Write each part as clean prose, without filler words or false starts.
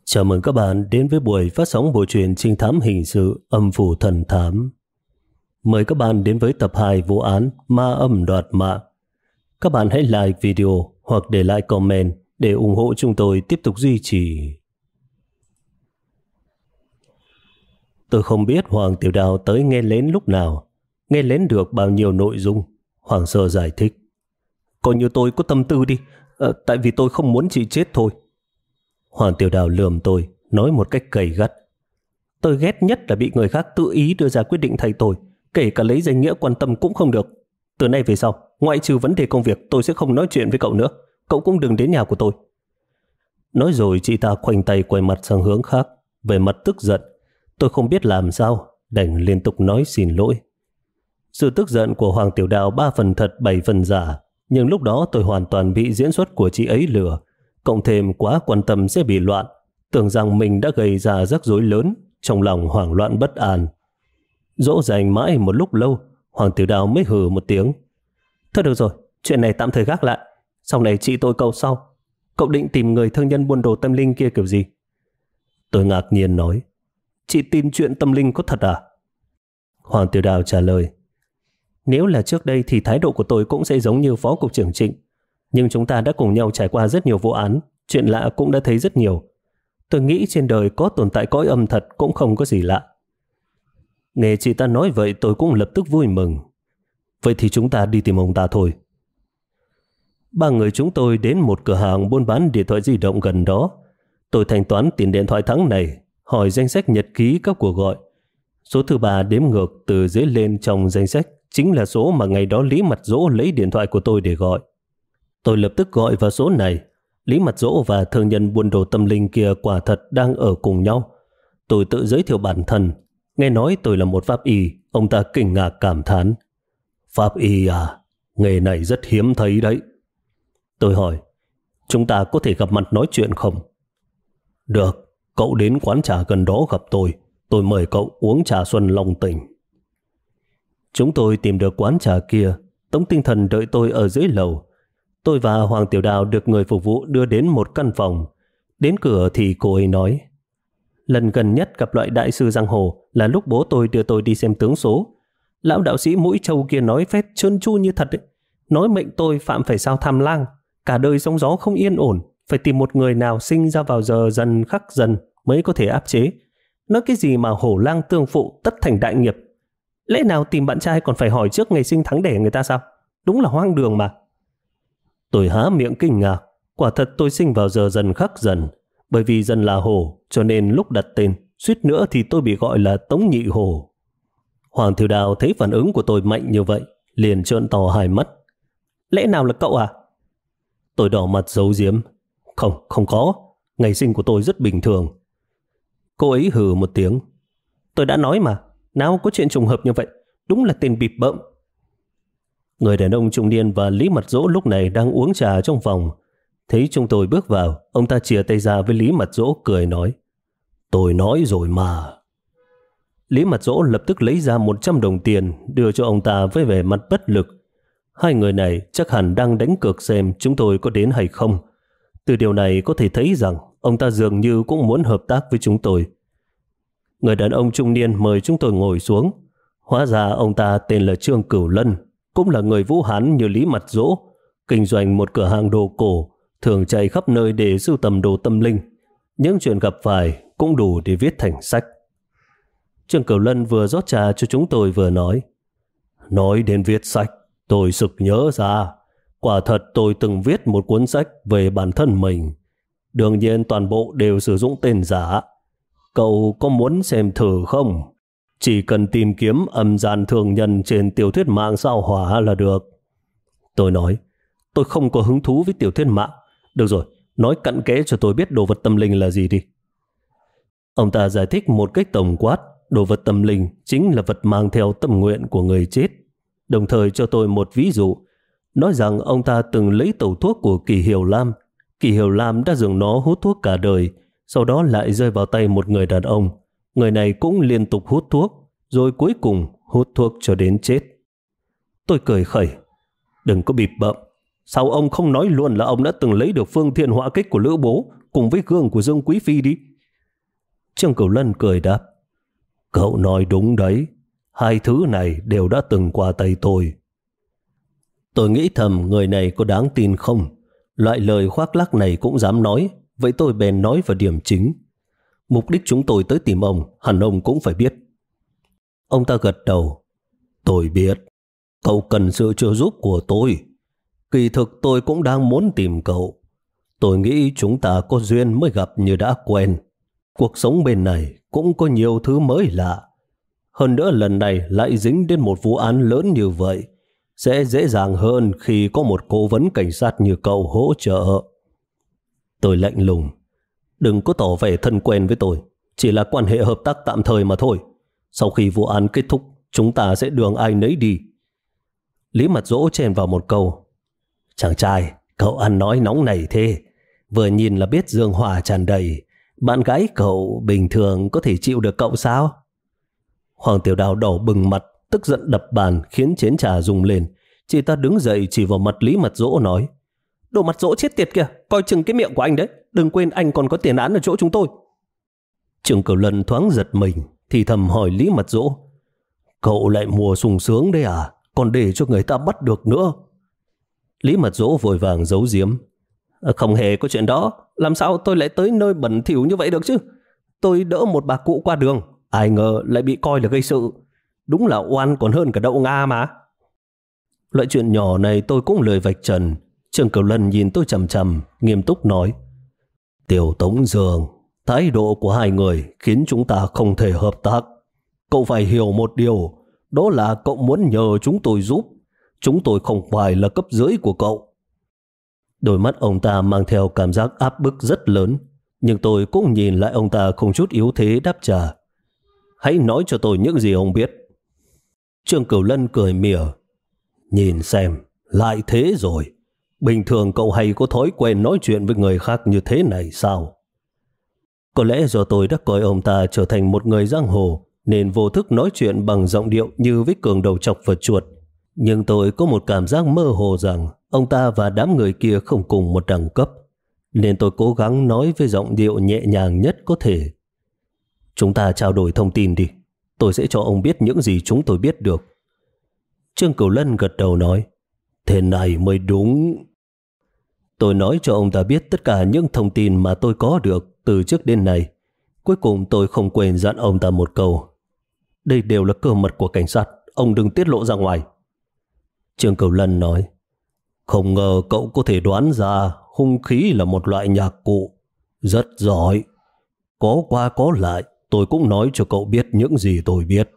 Chào mừng các bạn đến với buổi phát sóng bộ truyện trinh thám hình sự Âm phủ thần thám. Mời các bạn đến với tập 2 vụ án Ma âm đoạt mạng. Các bạn hãy like video hoặc để lại comment để ủng hộ chúng tôi tiếp tục duy trì. Tôi không biết Hoàng Tiểu Đào tới nghe lén lúc nào, nghe lén được bao nhiêu nội dung. Hoàng Sơ giải thích: coi như tôi có tâm tư đi, tại vì tôi không muốn chị chết thôi. Hoàng Tiểu Đào lườm tôi, nói một cách gay gắt: tôi ghét nhất là bị người khác tự ý đưa ra quyết định thay tôi, kể cả lấy danh nghĩa quan tâm cũng không được. Từ nay về sau, ngoại trừ vấn đề công việc, tôi sẽ không nói chuyện với cậu nữa. Cậu cũng đừng đến nhà của tôi. Nói rồi chị ta khoanh tay quay mặt sang hướng khác, về mặt tức giận. Tôi không biết làm sao, đành liên tục nói xin lỗi. Sự tức giận của Hoàng Tiểu Đào 3 phần thật 7 phần giả, nhưng lúc đó tôi hoàn toàn bị diễn xuất của chị ấy lừa. Cộng thêm quá quan tâm sẽ bị loạn, tưởng rằng mình đã gây ra rắc rối lớn, trong lòng hoảng loạn bất an. Dỗ dành mãi một lúc lâu, Hoàng Tiểu Đào mới hừ một tiếng: thôi được rồi, chuyện này tạm thời gác lại. Sau này chị tôi cậu sau. Cậu định tìm người thương nhân buôn đồ tâm linh kia kiểu gì? Tôi ngạc nhiên nói: chị tin chuyện tâm linh có thật à? Hoàng Tiểu Đào trả lời: nếu là trước đây thì thái độ của tôi cũng sẽ giống như Phó Cục trưởng Trịnh. Nhưng chúng ta đã cùng nhau trải qua rất nhiều vụ án, chuyện lạ cũng đã thấy rất nhiều. Tôi nghĩ trên đời có tồn tại cõi âm thật cũng không có gì lạ. Nghe chị ta nói vậy tôi cũng lập tức vui mừng. Vậy thì chúng ta đi tìm ông ta thôi. 3 người chúng tôi đến một cửa hàng buôn bán điện thoại di động gần đó. Tôi thanh toán tiền điện thoại tháng này, hỏi danh sách nhật ký các cuộc gọi. Số thứ 3 đếm ngược từ dưới lên trong danh sách chính là số mà ngày đó Lý Mặt Dỗ lấy điện thoại của tôi để gọi. Tôi lập tức gọi vào số này. Lý Mặt Dỗ và thương nhân buôn đồ tâm linh kia quả thật đang ở cùng nhau. Tôi tự giới thiệu bản thân. Nghe nói tôi là một pháp y, ông ta kinh ngạc cảm thán: pháp y à, nghề này rất hiếm thấy đấy. Tôi hỏi: chúng ta có thể gặp mặt nói chuyện không? Được, cậu đến quán trà gần đó gặp tôi mời cậu uống trà xuân Long Tỉnh. Chúng tôi tìm được quán trà kia. Tống Tinh Thần đợi tôi ở dưới lầu. Tôi và Hoàng Tiểu Đào được người phục vụ đưa đến một căn phòng. Đến cửa thì cô ấy nói: lần gần nhất gặp loại đại sư giang hồ là lúc bố tôi đưa tôi đi xem tướng số. Lão đạo sĩ mũi trâu kia nói phét trơn tru như thật ấy. Nói mệnh tôi phạm phải sao tham lang, cả đời sóng gió không yên ổn, phải tìm một người nào sinh ra vào giờ dần khắc dần mới có thể áp chế. Nói cái gì mà hổ lang tương phụ tất thành đại nghiệp. Lẽ nào tìm bạn trai còn phải hỏi trước ngày sinh tháng đẻ người ta sao? Đúng là hoang đường mà. Tôi há miệng kinh ngạc. Quả thật tôi sinh vào giờ dần khắc dần. Bởi vì dần là hổ, cho nên lúc đặt tên, suýt nữa thì tôi bị gọi là Tống Nhị Hổ. Hoàng Tiểu Đào thấy phản ứng của tôi mạnh như vậy, liền trợn to hai mắt: lẽ nào là cậu à? Tôi đỏ mặt giấu giếm: Không có. Ngày sinh của tôi rất bình thường. Cô ấy hừ một tiếng: tôi đã nói mà, nào có chuyện trùng hợp như vậy. Đúng là tên bịp bợm. Người đàn ông trung niên và Lý Mặt Dỗ lúc này đang uống trà trong phòng. Thấy chúng tôi bước vào, ông ta chìa tay ra với Lý Mặt Dỗ cười nói: tôi nói rồi mà. Lý Mặt Dỗ lập tức lấy ra 100 đồng tiền đưa cho ông ta với vẻ mặt bất lực. Hai người này chắc hẳn đang đánh cược xem chúng tôi có đến hay không. Từ điều này có thể thấy rằng ông ta dường như cũng muốn hợp tác với chúng tôi. Người đàn ông trung niên mời chúng tôi ngồi xuống. Hóa ra ông ta tên là Trương Cửu Lân, cũng là người Vũ Hán như Lý Mặt Dỗ, kinh doanh một cửa hàng đồ cổ, thường chạy khắp nơi để sưu tầm đồ tâm linh. Những chuyện gặp phải cũng đủ để viết thành sách. Trương Cửu Lân vừa rót trà cho chúng tôi vừa nói đến viết sách, tôi sực nhớ ra, quả thật tôi từng viết một cuốn sách về bản thân mình. Đương nhiên toàn bộ đều sử dụng tên giả. Cậu có muốn xem thử không? Chỉ cần tìm kiếm âm gian thường nhân trên tiểu thuyết mạng sao hỏa là được. Tôi nói: tôi không có hứng thú với tiểu thuyết mạng. Được rồi, nói cặn kẽ cho tôi biết đồ vật tâm linh là gì đi. Ông ta giải thích một cách tổng quát. Đồ vật tâm linh chính là vật mang theo tâm nguyện của người chết. Đồng thời cho tôi một ví dụ, nói rằng ông ta từng lấy tẩu thuốc của Kỳ Hiểu Lam. Kỳ Hiểu Lam đã dùng nó hút thuốc cả đời, sau đó lại rơi vào tay một người đàn ông. Người này cũng liên tục hút thuốc, rồi cuối cùng hút thuốc cho đến chết. Tôi cười khẩy: đừng có bịp bợm. Sao ông không nói luôn là ông đã từng lấy được phương thiên họa kích của Lữ Bố cùng với gương của Dương Quý Phi đi? Trương Cửu Lân cười đáp, cậu nói đúng đấy, hai thứ này đều đã từng qua tay tôi. Tôi nghĩ thầm người này có đáng tin không? Loại lời khoác lác này cũng dám nói, vậy tôi bèn nói vào điểm chính. Mục đích chúng tôi tới tìm ông, hẳn ông cũng phải biết. Ông ta gật đầu. Tôi biết, cậu cần sự trợ giúp của tôi. Kỳ thực tôi cũng đang muốn tìm cậu. Tôi nghĩ chúng ta có duyên mới gặp như đã quen. Cuộc sống bên này cũng có nhiều thứ mới lạ. Hơn nữa lần này lại dính đến một vụ án lớn như vậy, sẽ dễ dàng hơn khi có một cố vấn cảnh sát như cậu hỗ trợ. Tôi lạnh lùng. Đừng có tỏ vẻ thân quen với tôi, chỉ là quan hệ hợp tác tạm thời mà thôi. Sau khi vụ án kết thúc, chúng ta sẽ đường ai nấy đi. Lý Mặt Dỗ chen vào một câu. Chàng trai, cậu ăn nói nóng nảy thế. Vừa nhìn là biết dương hỏa tràn đầy. Bạn gái cậu bình thường có thể chịu được cậu sao? Hoàng Tiểu Đào đỏ bừng mặt, tức giận đập bàn khiến chén trà rung lên. Chị ta đứng dậy chỉ vào mặt Lý Mặt Dỗ nói, đồ Mặt Dỗ chết tiệt kìa, coi chừng cái miệng của anh đấy, đừng quên anh còn có tiền án ở chỗ chúng tôi. Trương Cửu Lân thoáng giật mình, thì thầm hỏi Lý Mặt Dỗ, cậu lại mùa sung sướng đấy à, còn để cho người ta bắt được nữa. Lý Mặt Dỗ vội vàng giấu giếm, không hề có chuyện đó, làm sao tôi lại tới nơi bẩn thỉu như vậy được chứ. Tôi đỡ một bà cụ qua đường, ai ngờ lại bị coi là gây sự. Đúng là oan còn hơn cả đậu Nga mà. Loại chuyện nhỏ này tôi cũng lười vạch trần. Trương Cửu Lân nhìn tôi chằm chằm, nghiêm túc nói, Tiểu Tống Dương, thái độ của hai người khiến chúng ta không thể hợp tác. Cậu phải hiểu một điều, đó là cậu muốn nhờ chúng tôi giúp. Chúng tôi không phải là cấp dưới của cậu. Đôi mắt ông ta mang theo cảm giác áp bức rất lớn, nhưng tôi cũng nhìn lại ông ta không chút yếu thế đáp trả. Hãy nói cho tôi những gì ông biết. Trương Cửu Lân cười mỉa, nhìn xem, lại thế rồi. Bình thường cậu hay có thói quen nói chuyện với người khác như thế này sao? Có lẽ do tôi đã coi ông ta trở thành một người giang hồ, nên vô thức nói chuyện bằng giọng điệu như với cường đầu chọc vật chuột. Nhưng tôi có một cảm giác mơ hồ rằng ông ta và đám người kia không cùng một đẳng cấp, nên tôi cố gắng nói với giọng điệu nhẹ nhàng nhất có thể. Chúng ta trao đổi thông tin đi, tôi sẽ cho ông biết những gì chúng tôi biết được. Trương Cửu Lân gật đầu nói, thế này mới đúng. Tôi nói cho ông ta biết tất cả những thông tin mà tôi có được từ trước đến nay. Cuối cùng tôi không quên dặn ông ta một câu, đây đều là cơ mật của cảnh sát, ông đừng tiết lộ ra ngoài. Trương Cửu Lân nói, không ngờ cậu có thể đoán ra hung khí là một loại nhạc cụ. Rất giỏi. Có qua có lại, tôi cũng nói cho cậu biết những gì tôi biết.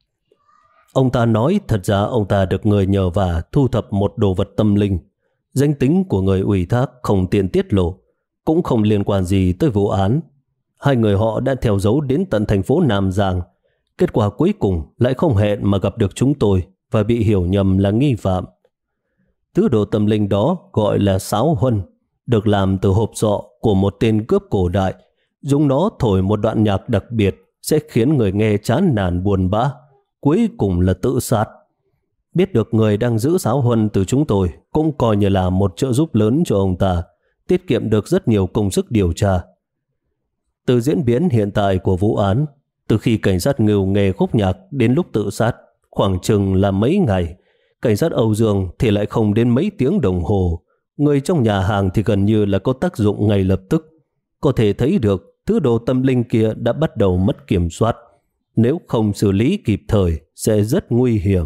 Ông ta nói thật ra ông ta được người nhờ vả thu thập một đồ vật tâm linh. Danh tính của người ủy thác không tiện tiết lộ, cũng không liên quan gì tới vụ án. Hai người họ đã theo dấu đến tận thành phố Nam Giang. Kết quả cuối cùng lại không hẹn mà gặp được chúng tôi và bị hiểu nhầm là nghi phạm. Thứ đồ tâm linh đó gọi là sáo huân, được làm từ hộp sọ của một tên cướp cổ đại. Dùng nó thổi một đoạn nhạc đặc biệt sẽ khiến người nghe chán nản buồn bã, cuối cùng là tự sát. Biết được người đang giữ sáo huân từ chúng tôi cũng coi như là một trợ giúp lớn cho ông ta, tiết kiệm được rất nhiều công sức điều tra. Từ diễn biến hiện tại của vụ án, từ khi cảnh sát ngưu nghề khúc nhạc đến lúc tự sát, khoảng chừng là mấy ngày. Cảnh sát Âu Dương thì lại không đến mấy tiếng đồng hồ. Người trong nhà hàng thì gần như là có tác dụng ngay lập tức. Có thể thấy được thứ đồ tâm linh kia đã bắt đầu mất kiểm soát. Nếu không xử lý kịp thời sẽ rất nguy hiểm.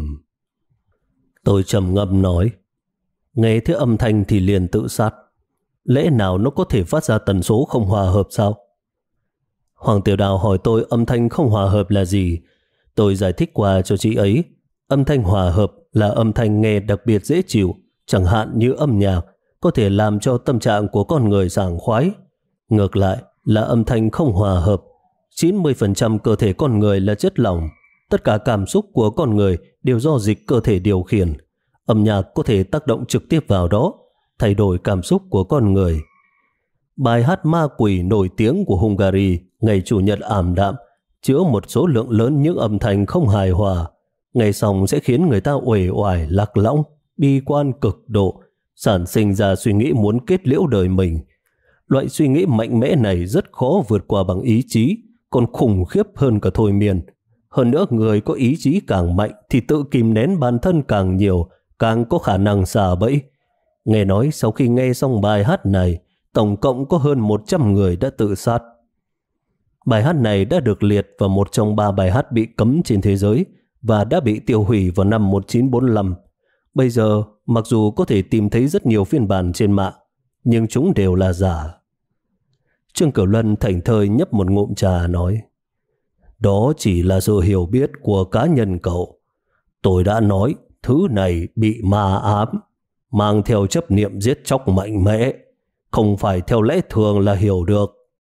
Tôi trầm ngâm nói, nghe thấy âm thanh thì liền tự sát. Lẽ nào nó có thể phát ra tần số không hòa hợp sao? Hoàng Tiểu Đào hỏi tôi âm thanh không hòa hợp là gì. Tôi giải thích qua cho chị ấy. Âm thanh hòa hợp là âm thanh nghe đặc biệt dễ chịu, chẳng hạn như âm nhạc, có thể làm cho tâm trạng của con người sảng khoái. Ngược lại là âm thanh không hòa hợp, 90% cơ thể con người là chất lỏng. Tất cả cảm xúc của con người đều do dịch cơ thể điều khiển. Âm nhạc có thể tác động trực tiếp vào đó, thay đổi cảm xúc của con người. Bài hát Ma Quỷ nổi tiếng của Hungary ngày Chủ nhật ảm đạm chứa một số lượng lớn những âm thanh không hài hòa. Nghe xong sẽ khiến người ta uể oải, lạc lõng, bi quan cực độ, sản sinh ra suy nghĩ muốn kết liễu đời mình. Loại suy nghĩ mạnh mẽ này rất khó vượt qua bằng ý chí, còn khủng khiếp hơn cả thôi miên. Hơn nữa người có ý chí càng mạnh thì tự kìm nén bản thân càng nhiều, càng có khả năng xả bẫy. Nghe nói sau khi nghe xong bài hát này, tổng cộng có hơn 100 người đã tự sát. Bài hát này đã được liệt vào một trong 3 bài hát bị cấm trên thế giới và đã bị tiêu hủy vào năm 1945. Bây giờ, mặc dù có thể tìm thấy rất nhiều phiên bản trên mạng, nhưng chúng đều là giả. Trương Cửu Lân thảnh thơi nhấp một ngụm trà nói, đó chỉ là sự hiểu biết của cá nhân cậu. Tôi đã nói thứ này bị ma ám, mang theo chấp niệm giết chóc mạnh mẽ, không phải theo lẽ thường là hiểu được.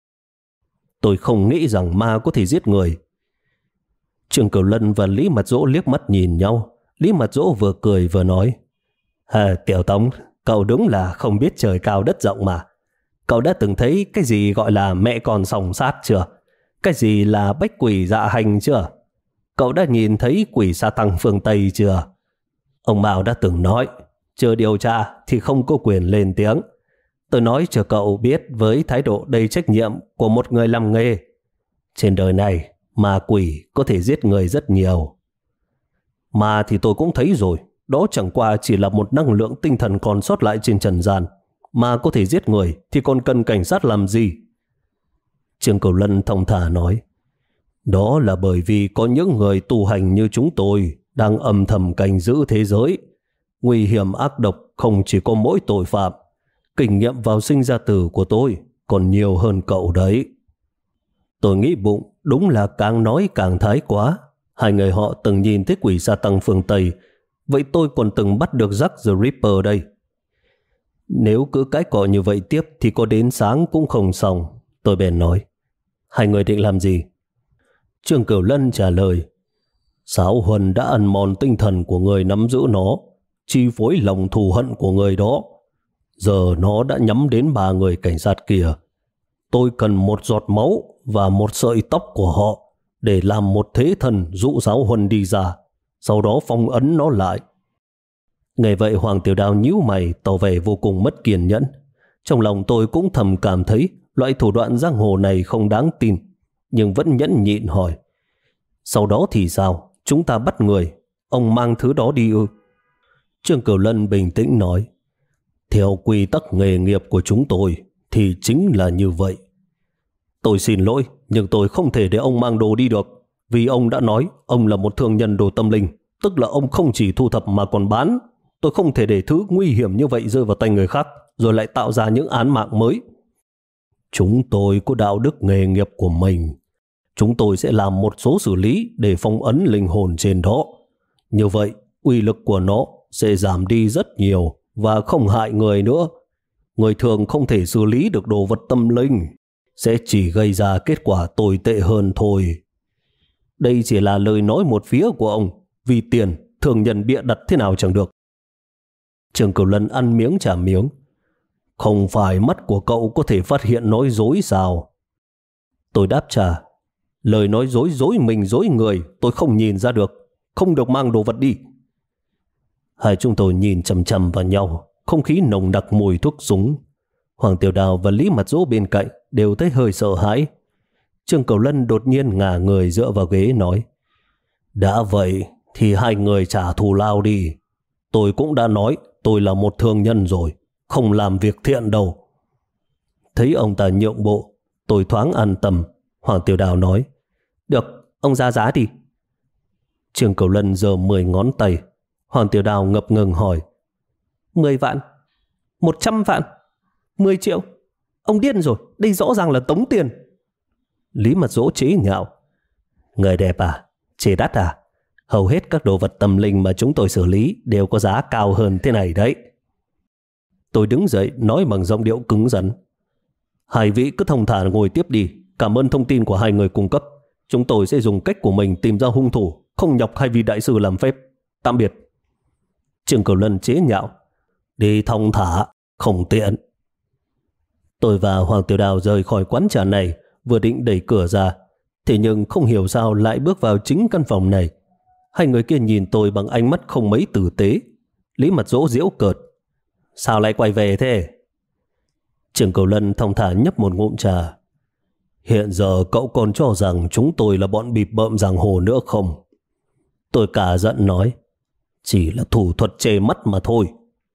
Tôi không nghĩ rằng ma có thể giết người. Trương Cửu Lân và Lý Mạt Dỗ liếc mắt nhìn nhau. Lý Mạt Dỗ vừa cười vừa nói, Tiểu Tống, cậu đúng là không biết trời cao đất rộng mà. Cậu đã từng thấy cái gì gọi là mẹ con sòng sát chưa? Cái gì là bách quỷ dạ hành chưa? Cậu đã nhìn thấy quỷ sa tăng phương Tây chưa? Ông Mao đã từng nói, chưa điều tra thì không có quyền lên tiếng. Tôi nói cho cậu biết với thái độ đầy trách nhiệm của một người làm nghề. Trên đời này, ma quỷ có thể giết người rất nhiều. Mà thì tôi cũng thấy rồi, đó chẳng qua chỉ là một năng lượng tinh thần còn sót lại trên trần gian. Mà có thể giết người thì còn cần cảnh sát làm gì? Trương Cửu Lân thong thả nói, đó là bởi vì có những người tu hành như chúng tôi đang âm thầm canh giữ thế giới. Nguy hiểm ác độc không chỉ có mỗi tội phạm. Kinh nghiệm vào sinh ra tử của tôi còn nhiều hơn cậu đấy. Tôi nghĩ bụng, đúng là càng nói càng thái quá. Hai người họ từng nhìn thấy quỷ sa tăng phương Tây, vậy tôi còn từng bắt được Jack the Ripper đây. Nếu cứ cái cọ như vậy tiếp thì có đến sáng cũng không xong. Tôi bèn nói, hai người định làm gì? Trương Cửu Lân trả lời, Sáo Huân đã ăn mòn tinh thần của người nắm giữ nó, chi phối lòng thù hận của người đó. Giờ nó đã nhắm đến 3 người cảnh sát kia. Tôi cần một giọt máu và một sợi tóc của họ để làm một thế thần dụ Sáo Huân đi ra, sau đó phong ấn nó lại. Nghe vậy Hoàng Tiểu Đao nhíu mày, tỏ vẻ vô cùng mất kiên nhẫn. Trong lòng tôi cũng thầm cảm thấy loại thủ đoạn giang hồ này không đáng tin, nhưng vẫn nhẫn nhịn hỏi, sau đó thì sao? Chúng ta bắt người, ông mang thứ đó đi ư? Trương Cửu Lân bình tĩnh nói, theo quy tắc nghề nghiệp của chúng tôi thì chính là như vậy. Tôi xin lỗi, nhưng tôi không thể để ông mang đồ đi được, vì ông đã nói ông là một thương nhân đồ tâm linh, tức là ông không chỉ thu thập mà còn bán. Tôi không thể để thứ nguy hiểm như vậy rơi vào tay người khác, rồi lại tạo ra những án mạng mới. Chúng tôi có đạo đức nghề nghiệp của mình. Chúng tôi sẽ làm một số xử lý để phong ấn linh hồn trên đó. Như vậy, uy lực của nó sẽ giảm đi rất nhiều và không hại người nữa. Người thường không thể xử lý được đồ vật tâm linh, sẽ chỉ gây ra kết quả tồi tệ hơn thôi. Đây chỉ là lời nói một phía của ông, vì tiền, thường nhân bịa đặt thế nào chẳng được. Trương Cửu Lân ăn miếng trả miếng. Không phải mắt của cậu có thể phát hiện nói dối sao? Tôi đáp trả, lời nói dối dối mình dối người tôi không nhìn ra được, không được mang đồ vật đi. Hai chúng tôi nhìn chằm chằm vào nhau, không khí nồng đặc mùi thuốc súng. Hoàng Tiểu Đào và Lý Mạt Dỗ bên cạnh đều thấy hơi sợ hãi. Trương Cửu Lân đột nhiên ngả người dựa vào ghế nói, đã vậy thì hai người trả thù lao đi. Tôi cũng đã nói tôi là một thương nhân rồi, không làm việc thiện đâu. Thấy ông ta nhượng bộ, tôi thoáng an tâm. Hoàng Tiểu Đào nói, được, ông ra giá đi. Trương Cửu Lân giơ 10 ngón tay. Hoàng Tiểu Đào ngập ngừng hỏi, 10 vạn, 100 vạn, 10 triệu. Ông điên rồi, đây rõ ràng là tống tiền. Lý Mạt Dỗ chế nhạo, người đẹp à, chê đắt à? Hầu hết các đồ vật tâm linh mà chúng tôi xử lý đều có giá cao hơn thế này đấy. Tôi đứng dậy nói bằng giọng điệu cứng rắn, hai vị cứ thông thả ngồi tiếp đi. Cảm ơn thông tin của hai người cung cấp. Chúng tôi sẽ dùng cách của mình tìm ra hung thủ, không nhọc hai vị đại sư làm phép. Tạm biệt. Trương Cửu Lân chế nhạo, đi thông thả, không tiện. Tôi và Hoàng Tiểu Đào rời khỏi quán trà này, vừa định đẩy cửa ra, thế nhưng không hiểu sao lại bước vào chính căn phòng này. Hai người kia nhìn tôi bằng ánh mắt không mấy tử tế. Lý Mạt Dỗ giễu cợt, sao lại quay về thế? Trương Cửu Lân thong thả nhấp một ngụm trà. Hiện giờ cậu còn cho rằng chúng tôi là bọn bịp bợm giang hồ nữa không? Tôi cả giận nói, chỉ là thủ thuật chê mắt mà thôi.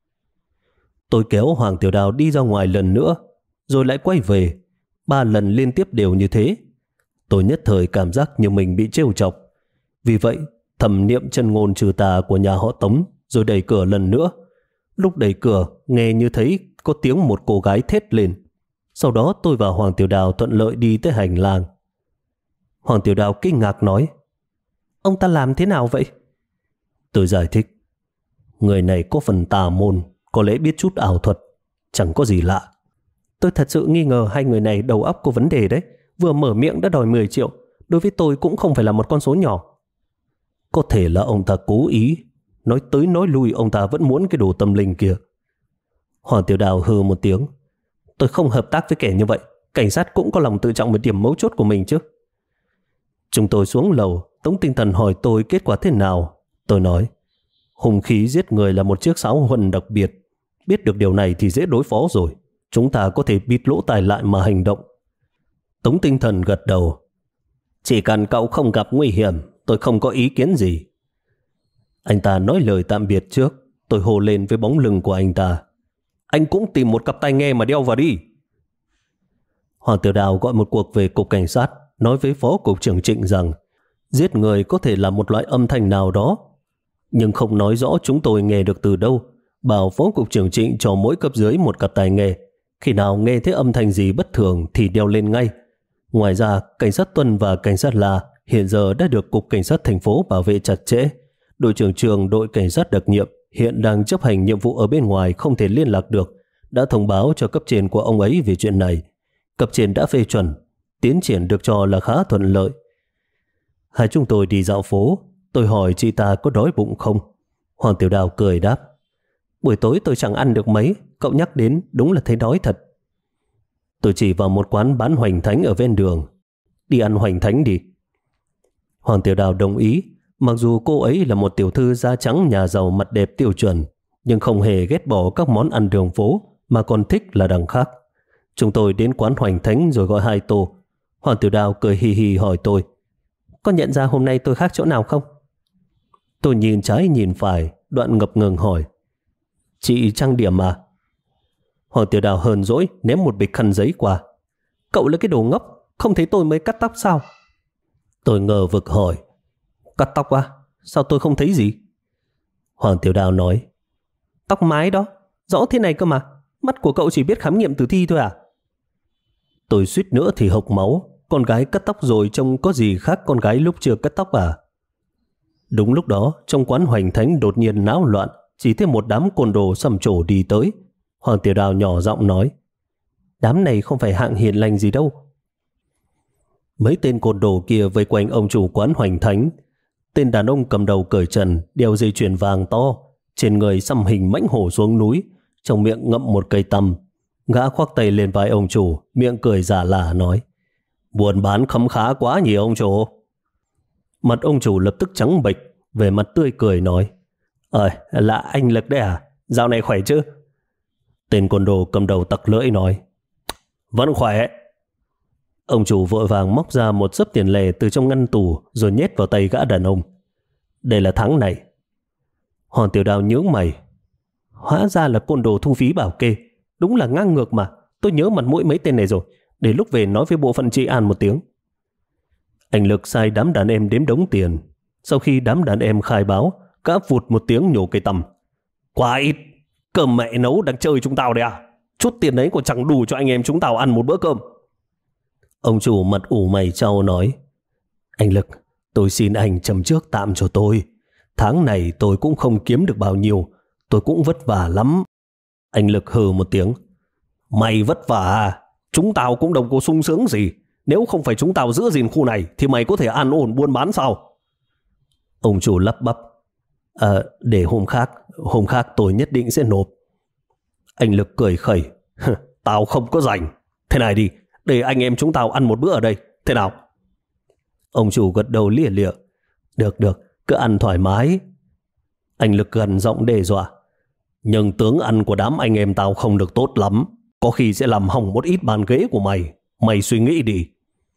Tôi kéo Hoàng Tiểu Đào đi ra ngoài lần nữa, rồi lại quay về. 3 lần liên tiếp đều như thế. Tôi nhất thời cảm giác như mình bị trêu chọc. Vì vậy, thầm niệm chân ngôn trừ tà của nhà họ Tống, rồi đẩy cửa lần nữa. Lúc đẩy cửa, nghe như thấy có tiếng một cô gái thét lên. Sau đó tôi và Hoàng Tiểu Đào thuận lợi đi tới hành lang. Hoàng Tiểu Đào kinh ngạc nói, ông ta làm thế nào vậy? Tôi giải thích, người này có phần tà môn, có lẽ biết chút ảo thuật, chẳng có gì lạ. Tôi thật sự nghi ngờ hai người này đầu óc có vấn đề đấy. Vừa mở miệng đã đòi 10 triệu. Đối với tôi cũng không phải là một con số nhỏ. Có thể là ông ta cố ý. Nói tới nói lui ông ta vẫn muốn cái đồ tâm linh kia. Hoàng Tiểu Đào hừ một tiếng. Tôi không hợp tác với kẻ như vậy. Cảnh sát cũng có lòng tự trọng một điểm mấu chốt của mình chứ. Chúng tôi xuống lầu. Tống Tinh Thần hỏi tôi kết quả thế nào. Tôi nói, hung khí giết người là một chiếc sáo huân đặc biệt. Biết được điều này thì dễ đối phó rồi. Chúng ta có thể bịt lỗ tai lại mà hành động. Tống Tinh Thần gật đầu. Chỉ cần cậu không gặp nguy hiểm, tôi không có ý kiến gì. Anh ta nói lời tạm biệt trước. Tôi hô lên với bóng lưng của anh ta. Anh cũng tìm một cặp tai nghe mà đeo vào đi. Hoàng Tiểu Đào gọi một cuộc về cục cảnh sát, nói với phó cục trưởng Trịnh rằng giết người có thể là một loại âm thanh nào đó, nhưng không nói rõ chúng tôi nghe được từ đâu. Bảo phó cục trưởng Trịnh cho mỗi cấp dưới một cặp tai nghe. Khi nào nghe thấy âm thanh gì bất thường thì đeo lên ngay. Ngoài ra, cảnh sát Tuần và cảnh sát La hiện giờ đã được cục cảnh sát thành phố bảo vệ chặt chẽ. Đội trưởng trường đội cảnh sát đặc nhiệm hiện đang chấp hành nhiệm vụ ở bên ngoài, không thể liên lạc được, đã thông báo cho cấp trên của ông ấy về chuyện này. Cấp trên đã phê chuẩn, tiến triển được cho là khá thuận lợi. Hai chúng tôi đi dạo phố. Tôi hỏi chị ta có đói bụng không. Hoàng Tiểu Đào cười đáp, buổi tối tôi chẳng ăn được mấy, cậu nhắc đến đúng là thấy đói thật. Tôi chỉ vào một quán bán hoành thánh ở ven đường. Đi ăn hoành thánh đi. Hoàng Tiểu Đào đồng ý. Mặc dù cô ấy là một tiểu thư da trắng nhà giàu mặt đẹp tiêu chuẩn, nhưng không hề ghét bỏ các món ăn đường phố, mà còn thích là đằng khác. Chúng tôi đến quán hoành thánh rồi gọi 2 tô. Hoàng Tiểu Đào cười hì hì hỏi tôi, có nhận ra hôm nay tôi khác chỗ nào không? Tôi nhìn trái nhìn phải, đoạn ngập ngừng hỏi, chị trang điểm à? Hoàng Tiểu Đào hờn dỗi ném một bịch khăn giấy qua. Cậu là cái đồ ngốc, không thấy tôi mới cắt tóc sao? Tôi ngờ vực hỏi, cắt tóc à? Sao tôi không thấy gì? Hoàng Tiểu Đào nói, tóc mái đó, rõ thế này cơ mà. Mắt của cậu chỉ biết khám nghiệm tử thi thôi à? Tôi suýt nữa thì hộc máu. Con gái cắt tóc rồi trông có gì khác con gái lúc chưa cắt tóc à? Đúng lúc đó, trong quán hoành thánh đột nhiên náo loạn. Chỉ thêm một đám côn đồ sầm trổ đi tới. Hoàng Tiểu Đào nhỏ giọng nói, đám này không phải hạng hiền lành gì đâu. Mấy tên côn đồ kia vây quanh ông chủ quán hoành thánh. Tên đàn ông cầm đầu cởi trần, đeo dây chuyền vàng to, trên người xăm hình mãnh hổ xuống núi, trong miệng ngậm một cây tăm. Gã khoác tay lên vai ông chủ, miệng cười giả lả nói, buôn bán khấm khá quá nhỉ ông chủ. Mặt ông chủ lập tức trắng bệch, về mặt tươi cười nói, là anh Lực đấy à? Dạo này khỏe chứ? Tên côn đồ cầm đầu tặc lưỡi nói, vẫn khỏe. Ông chủ vội vàng móc ra một xấp tiền lẻ từ trong ngăn tủ rồi nhét vào tay gã đàn ông. Đây là tháng này. Hoàng Tiểu Đào nhướng mày. Hóa ra là côn đồ thu phí bảo kê. Đúng là ngang ngược mà. Tôi nhớ mặt mũi mấy tên này rồi. Để lúc về nói với bộ phận trị an một tiếng. Anh Lực sai đám đàn em đếm đống tiền. Sau khi đám đàn em khai báo, gã vụt một tiếng nhổ cây tăm. Quá ít. Cơm mẹ nấu đang chơi chúng tao đấy à? Chút tiền đấy còn chẳng đủ cho anh em chúng tao ăn một bữa cơm. Ông chủ mặt ủ mày trao nói, anh Lực, tôi xin anh châm trước tạm cho tôi. Tháng này tôi cũng không kiếm được bao nhiêu, tôi cũng vất vả lắm. Anh Lực hừ một tiếng, mày vất vả à? Chúng tao cũng đâu có sung sướng gì. Nếu không phải chúng tao giữ gìn khu này thì mày có thể an ổn buôn bán sao? Ông chủ lắp bắp, để hôm khác tôi nhất định sẽ nộp. Anh Lực cười khẩy, tao không có rảnh. Thế này đi, để anh em chúng tao ăn một bữa ở đây, thế nào? Ông chủ gật đầu lìa lịa, được, cứ ăn thoải mái. Anh Lực gần giọng đe dọa, nhưng tướng ăn của đám anh em tao không được tốt lắm, có khi sẽ làm hỏng một ít bàn ghế của mày. Mày suy nghĩ đi.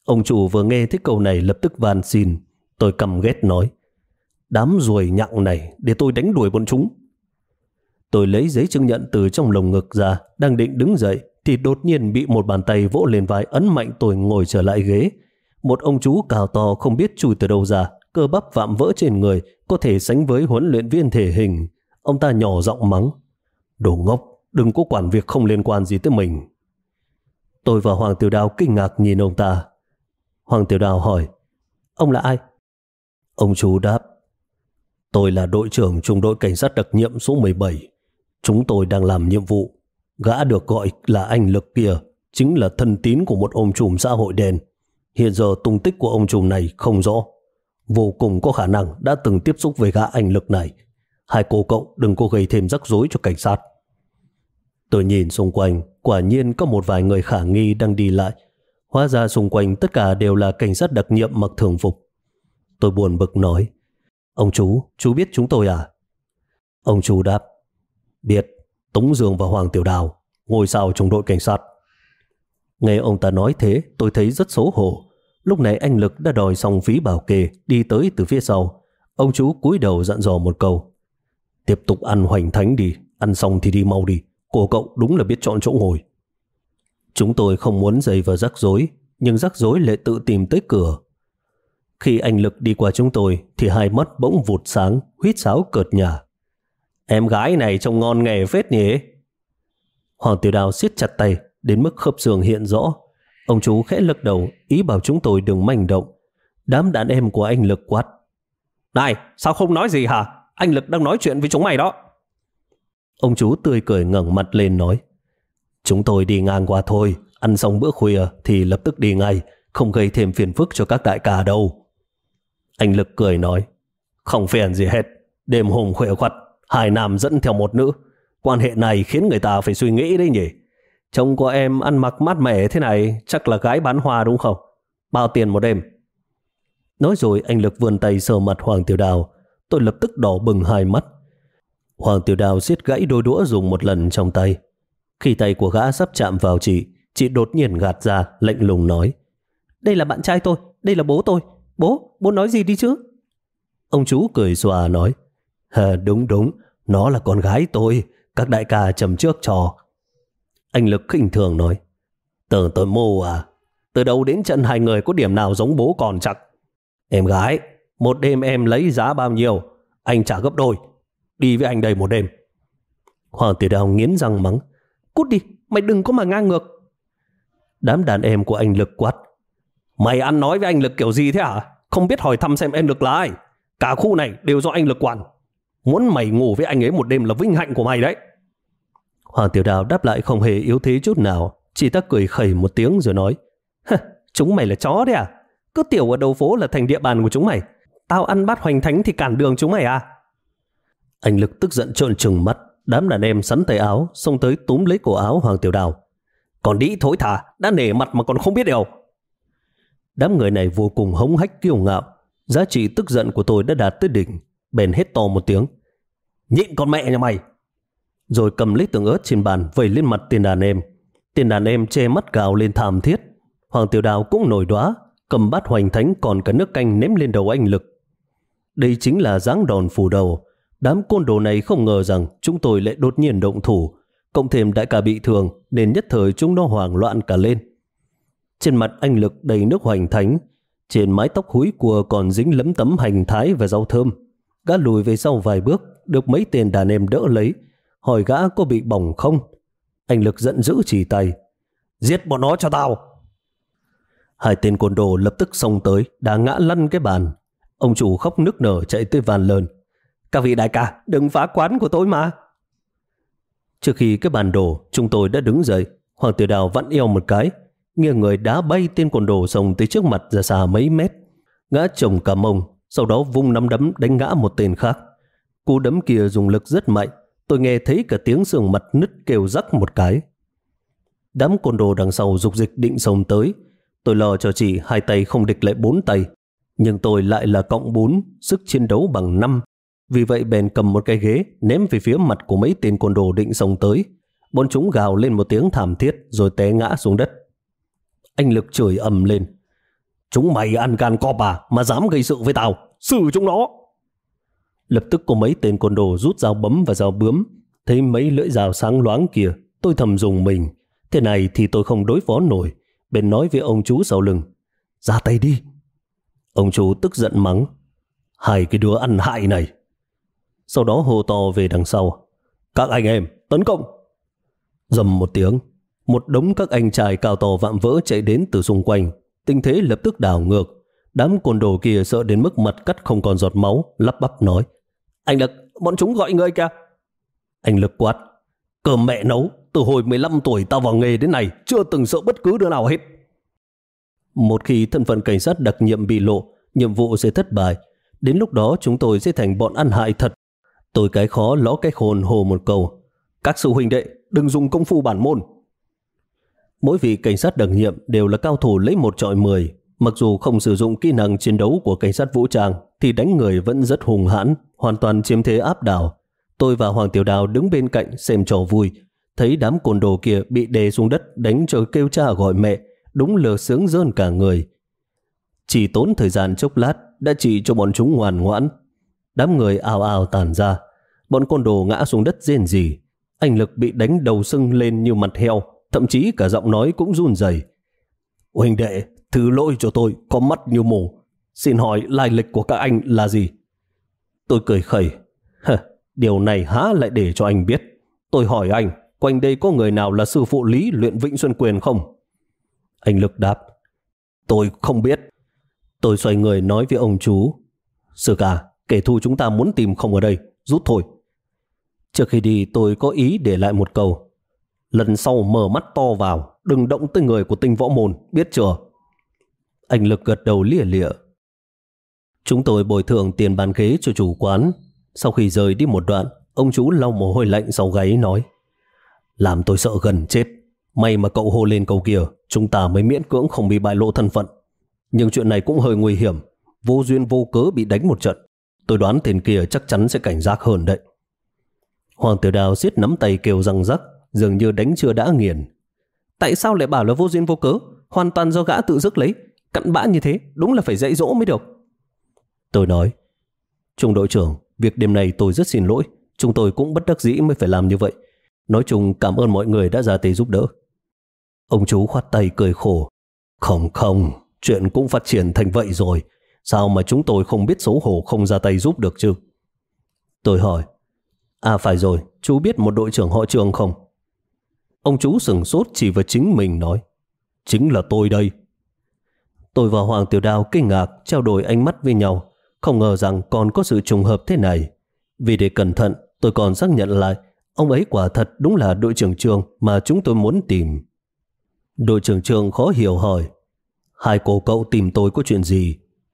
Ông chủ vừa nghe thấy câu này lập tức van xin. Tôi căm ghét nói, đám ruồi nhặng này, để tôi đánh đuổi bọn chúng. Tôi lấy giấy chứng nhận từ trong lồng ngực ra, đang định đứng dậy thì đột nhiên bị một bàn tay vỗ lên vai ấn mạnh tôi ngồi trở lại ghế. Một ông chú cao to không biết chui từ đâu ra, cơ bắp vạm vỡ trên người, có thể sánh với huấn luyện viên thể hình. Ông ta nhỏ giọng mắng, đồ ngốc, đừng có quản việc không liên quan gì tới mình. Tôi và Hoàng Tiểu Đào kinh ngạc nhìn ông ta. Hoàng Tiểu Đào hỏi, ông là ai? Ông chú đáp, tôi là đội trưởng trung đội cảnh sát đặc nhiệm số 17. Chúng tôi đang làm nhiệm vụ. Gã được gọi là anh Lực kia chính là thân tín của một ông trùm xã hội đen. Hiện giờ tung tích của ông trùm này không rõ. Vô cùng có khả năng đã từng tiếp xúc với gã anh Lực này. Hai cô cậu đừng có gây thêm rắc rối cho cảnh sát. Tôi nhìn xung quanh, quả nhiên có một vài người khả nghi đang đi lại. Hóa ra xung quanh tất cả đều là cảnh sát đặc nhiệm mặc thường phục. Tôi buồn bực nói, ông chú biết chúng tôi à? Ông chú đáp, biết, Tống Dương và Hoàng Tiểu Đào, ngôi sao trong đội cảnh sát. Nghe ông ta nói thế, tôi thấy rất xấu hổ. Lúc này anh Lực đã đòi xong phí bảo kê, đi tới từ phía sau. Ông chú cúi đầu dặn dò một câu, tiếp tục ăn hoành thánh đi, ăn xong thì đi mau đi. Cô cậu đúng là biết chọn chỗ ngồi. Chúng tôi không muốn dây vào rắc rối, nhưng rắc rối lại tự tìm tới cửa. Khi anh Lực đi qua chúng tôi thì hai mắt bỗng vụt sáng, huýt sáo cợt nhả, em gái này trông ngon nghề phết nhỉ. Hoàng Tiểu Đào siết chặt tay đến mức khớp xương hiện rõ. Ông chú khẽ lắc đầu, ý bảo chúng tôi đừng manh động. Đám đàn em của anh Lực quát, này, sao không nói gì hả? Anh Lực đang nói chuyện với chúng mày đó. Ông chú tươi cười ngẩng mặt lên nói, chúng tôi đi ngang qua thôi, ăn xong bữa khuya thì lập tức đi ngay, không gây thêm phiền phức cho các đại ca đâu. Anh Lực cười nói, không phiền gì hết, đêm hôm khuya khoắt, hai nam dẫn theo một nữ, quan hệ này khiến người ta phải suy nghĩ đấy nhỉ. Trông của em ăn mặc mát mẻ thế này chắc là gái bán hoa đúng không? Bao tiền một đêm? Nói rồi anh Lực vươn tay sờ mặt Hoàng Tiểu Đào. Tôi lập tức đỏ bừng hai mắt. Hoàng Tiểu Đào siết gãy đôi đũa dùng một lần trong tay. Khi tay của gã sắp chạm vào chị đột nhiên gạt ra, lạnh lùng nói, đây là bạn trai tôi, đây là bố tôi. Bố nói gì đi chứ? Ông chú cười xòa nói, đúng, nó là con gái tôi, các đại ca chầm trước cho. Anh Lực khinh thường nói, tưởng tôi mù à? Từ đầu đến chân hai người có điểm nào giống bố còn chắc. Em gái, một đêm em lấy giá bao nhiêu? Anh trả gấp đôi. Đi với anh đây một đêm. Hoàng Tiểu Đào nghiến răng mắng, cút đi, mày đừng có mà ngang ngược. Đám đàn em của anh Lực quát, mày ăn nói với anh Lực kiểu gì thế hả? Không biết hỏi thăm xem em Lực là ai? Cả khu này đều do anh Lực quản. Muốn mày ngủ với anh ấy một đêm là vinh hạnh của mày đấy. Hoàng Tiểu Đào đáp lại không hề yếu thế chút nào, chỉ ta cười khẩy một tiếng rồi nói, chúng mày là chó đấy à? Cứ tiểu ở đầu phố là thành địa bàn của chúng mày. Tao ăn bát hoành thánh thì cản đường chúng mày à? Anh Lực tức giận trợn trừng mắt. Đám đàn em sắn tay áo xông tới túm lấy cổ áo Hoàng Tiểu Đào. Còn đĩ thối thả, đã nể mặt mà còn không biết điều. Đám người này vô cùng hống hách kiêu ngạo. Giá trị tức giận của tôi đã đạt tới đỉnh, bèn hét to một tiếng, nhịn con mẹ nhà mày. Rồi cầm lấy tương ớt trên bàn vẩy lên mặt tiền đàn em. Tiền đàn em che mắt gào lên thảm thiết. Hoàng Tiểu Đào cũng nổi đoá, cầm bát hoành thánh còn cả nước canh ném lên đầu anh Lực. Đây chính là giáng đòn phủ đầu. Đám côn đồ này không ngờ rằng chúng tôi lại đột nhiên động thủ, cộng thêm đại ca bị thương nên nhất thời chúng nó hoảng loạn cả lên. Trên mặt anh Lực đầy nước hoành thánh, trên mái tóc húi cua còn dính lấm tấm hành thái và rau thơm. Gã lùi về sau vài bước, được mấy tên đàn em đỡ lấy, hỏi gã có bị bỏng không. Anh Lực giận dữ chỉ tay, giết bọn nó cho tao. Hai tên côn đồ lập tức xông tới, đá ngã lăn cái bàn. Ông chủ khóc nức nở chạy tới van lơn, các vị đại ca đừng phá quán của tôi mà. Trước khi cái bàn đổ, chúng tôi đã đứng dậy. Hoàng Tiểu Đào vặn eo một cái, nghiêng người đá bay tên côn đồ xông tới trước mặt ra xa mấy mét. Ngã chồng cả mông, sau đó vung nắm đấm đánh ngã một tên khác. Cú đấm kia dùng lực rất mạnh, tôi nghe thấy cả tiếng xương mặt nứt kêu rắc một cái. Đám côn đồ đằng sau dục dịch định xông tới. Tôi lo cho chị hai tay không địch lại 4 tay, nhưng tôi lại là cộng 4, sức chiến đấu bằng 5. Vì vậy bèn cầm một cái ghế ném về phía mặt của mấy tên côn đồ định xông tới. Bọn chúng gào lên một tiếng thảm thiết rồi té ngã xuống đất. Anh Lực chửi ầm lên, Chúng mày ăn gan co bà mà dám gây sự với tao, xử chúng nó. Lập tức có mấy tên côn đồ rút dao bấm và dao bướm. Thấy mấy lưỡi dao sáng loáng kia, tôi thầm dùng mình. Thế này thì tôi không đối phó nổi. Bèn nói với ông chú sau lưng: ra tay đi. Ông chú tức giận mắng: hai cái đứa ăn hại này. Sau đó hô to về đằng sau: các anh em tấn công. Rầm một tiếng, một đống các anh trai cao to vạm vỡ chạy đến từ xung quanh. Tình thế lập tức đảo ngược. Đám côn đồ kia sợ đến mức mặt cắt không còn giọt máu, lắp bắp nói: anh Lực, bọn chúng gọi người kìa. Anh Lực quát: cơm mẹ nấu, từ hồi 15 tuổi tao vào nghề đến này chưa từng sợ bất cứ đứa nào hết. Một khi thân phận cảnh sát đặc nhiệm bị lộ, nhiệm vụ sẽ thất bại. Đến lúc đó chúng tôi sẽ thành bọn ăn hại thật. Tôi cái khó ló cái khôn hồ một câu: các sư huynh đệ đừng dùng công phu bản môn. Mỗi vị cảnh sát đặc nhiệm đều là cao thủ lấy 1 chọi 10. Mặc dù không sử dụng kỹ năng chiến đấu của cảnh sát vũ trang thì đánh người vẫn rất hung hãn, hoàn toàn chiếm thế áp đảo. Tôi và Hoàng Tiểu Đào đứng bên cạnh xem trò vui. Thấy đám côn đồ kia bị đè xuống đất đánh cho kêu cha gọi mẹ, đúng là sướng rơn cả người. Chỉ tốn thời gian chốc lát đã trị cho bọn chúng ngoan ngoãn. Đám người ào ào tàn ra. Bọn côn đồ ngã xuống đất rên rỉ. Anh Lực bị đánh đầu sưng lên như mặt heo, thậm chí cả giọng nói cũng run rẩy. Huynh đệ, thứ lỗi cho tôi có mắt như mù. Xin hỏi lai lịch của các anh là gì? Tôi cười khẩy: điều này há lại để cho anh biết. Tôi hỏi anh, quanh đây có người nào là sư phụ Lý luyện Vĩnh Xuân Quyền không? Anh Lực đáp: tôi không biết. Tôi xoay người nói với ông chú: sư ca, kẻ thù chúng ta muốn tìm không ở đây, rút thôi. Trước khi đi tôi có ý để lại một câu: lần sau mở mắt to vào, đừng động tới người của Tinh Võ Môn, biết chưa? Anh Lực gật đầu lìa lịa. Chúng tôi bồi thường tiền bàn ghế cho chủ quán. Sau khi rời đi một đoạn, ông chú lau mồ hôi lạnh sau gáy nói: làm tôi sợ gần chết. May mà cậu hô lên câu kia, chúng ta mới miễn cưỡng không bị bại lộ thân phận. Nhưng chuyện này cũng hơi nguy hiểm, vô duyên vô cớ bị đánh một trận. Tôi đoán tên kia chắc chắn sẽ cảnh giác hơn đấy. Hoàng Tiểu Đào siết nắm tay kêu răng rắc, dường như đánh chưa đã nghiền. Tại sao lại bảo là vô duyên vô cớ? Hoàn toàn do gã tự dứt lấy. Cặn bã như thế, đúng là phải dạy dỗ mới được. Tôi nói: Trung đội trưởng, việc đêm này tôi rất xin lỗi. Chúng tôi cũng bất đắc dĩ mới phải làm như vậy. Nói chung cảm ơn mọi người đã ra tay giúp đỡ. Ông chú khoát tay cười khổ: Không, chuyện cũng phát triển thành vậy rồi. Sao mà chúng tôi không biết xấu hổ không ra tay giúp được chứ? Tôi hỏi: phải rồi, chú biết một đội trưởng họ Trường không? Ông chú sửng sốt chỉ vào chính mình nói: chính là tôi đây. Tôi và Hoàng Tiểu Đào kinh ngạc trao đổi ánh mắt với nhau, không ngờ rằng còn có sự trùng hợp thế này. Vì để cẩn thận, tôi còn xác nhận lại ông ấy quả thật đúng là đội trưởng Trường mà chúng tôi muốn tìm. Đội trưởng Trường khó hiểu hỏi: hai cô cậu tìm tôi có chuyện gì?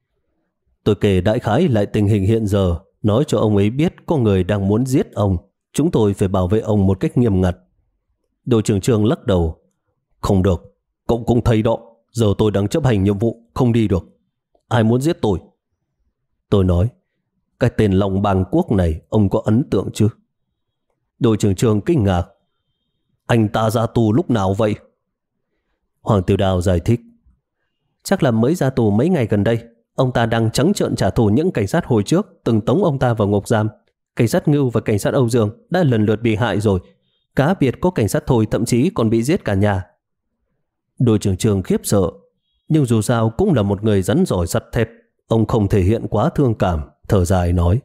Tôi kể đại khái lại tình hình hiện giờ, nói cho ông ấy biết có người đang muốn giết ông. Chúng tôi phải bảo vệ ông một cách nghiêm ngặt. Đội trưởng Trường lắc đầu: không được, cậu cũng thấy đó, giờ tôi đang chấp hành nhiệm vụ, không đi được. Ai muốn giết tôi? Tôi nói: cái tên Long Bang Quốc này ông có ấn tượng chứ? Đội trưởng Trường kinh ngạc: anh ta ra tù lúc nào vậy? Hoàng Tiểu Đào giải thích: chắc là mới ra tù mấy ngày gần đây. Ông ta đang trắng trợn trả thù những cảnh sát hồi trước từng tống ông ta vào ngục giam. Cảnh sát Ngưu và cảnh sát Âu Dương đã lần lượt bị hại rồi. Cá biệt có cảnh sát Thôi thậm chí còn bị giết cả nhà. Đội trưởng Trường khiếp sợ, nhưng dù sao cũng là một người rắn giỏi sắt thép. Ông không thể hiện quá thương cảm, thở dài nói: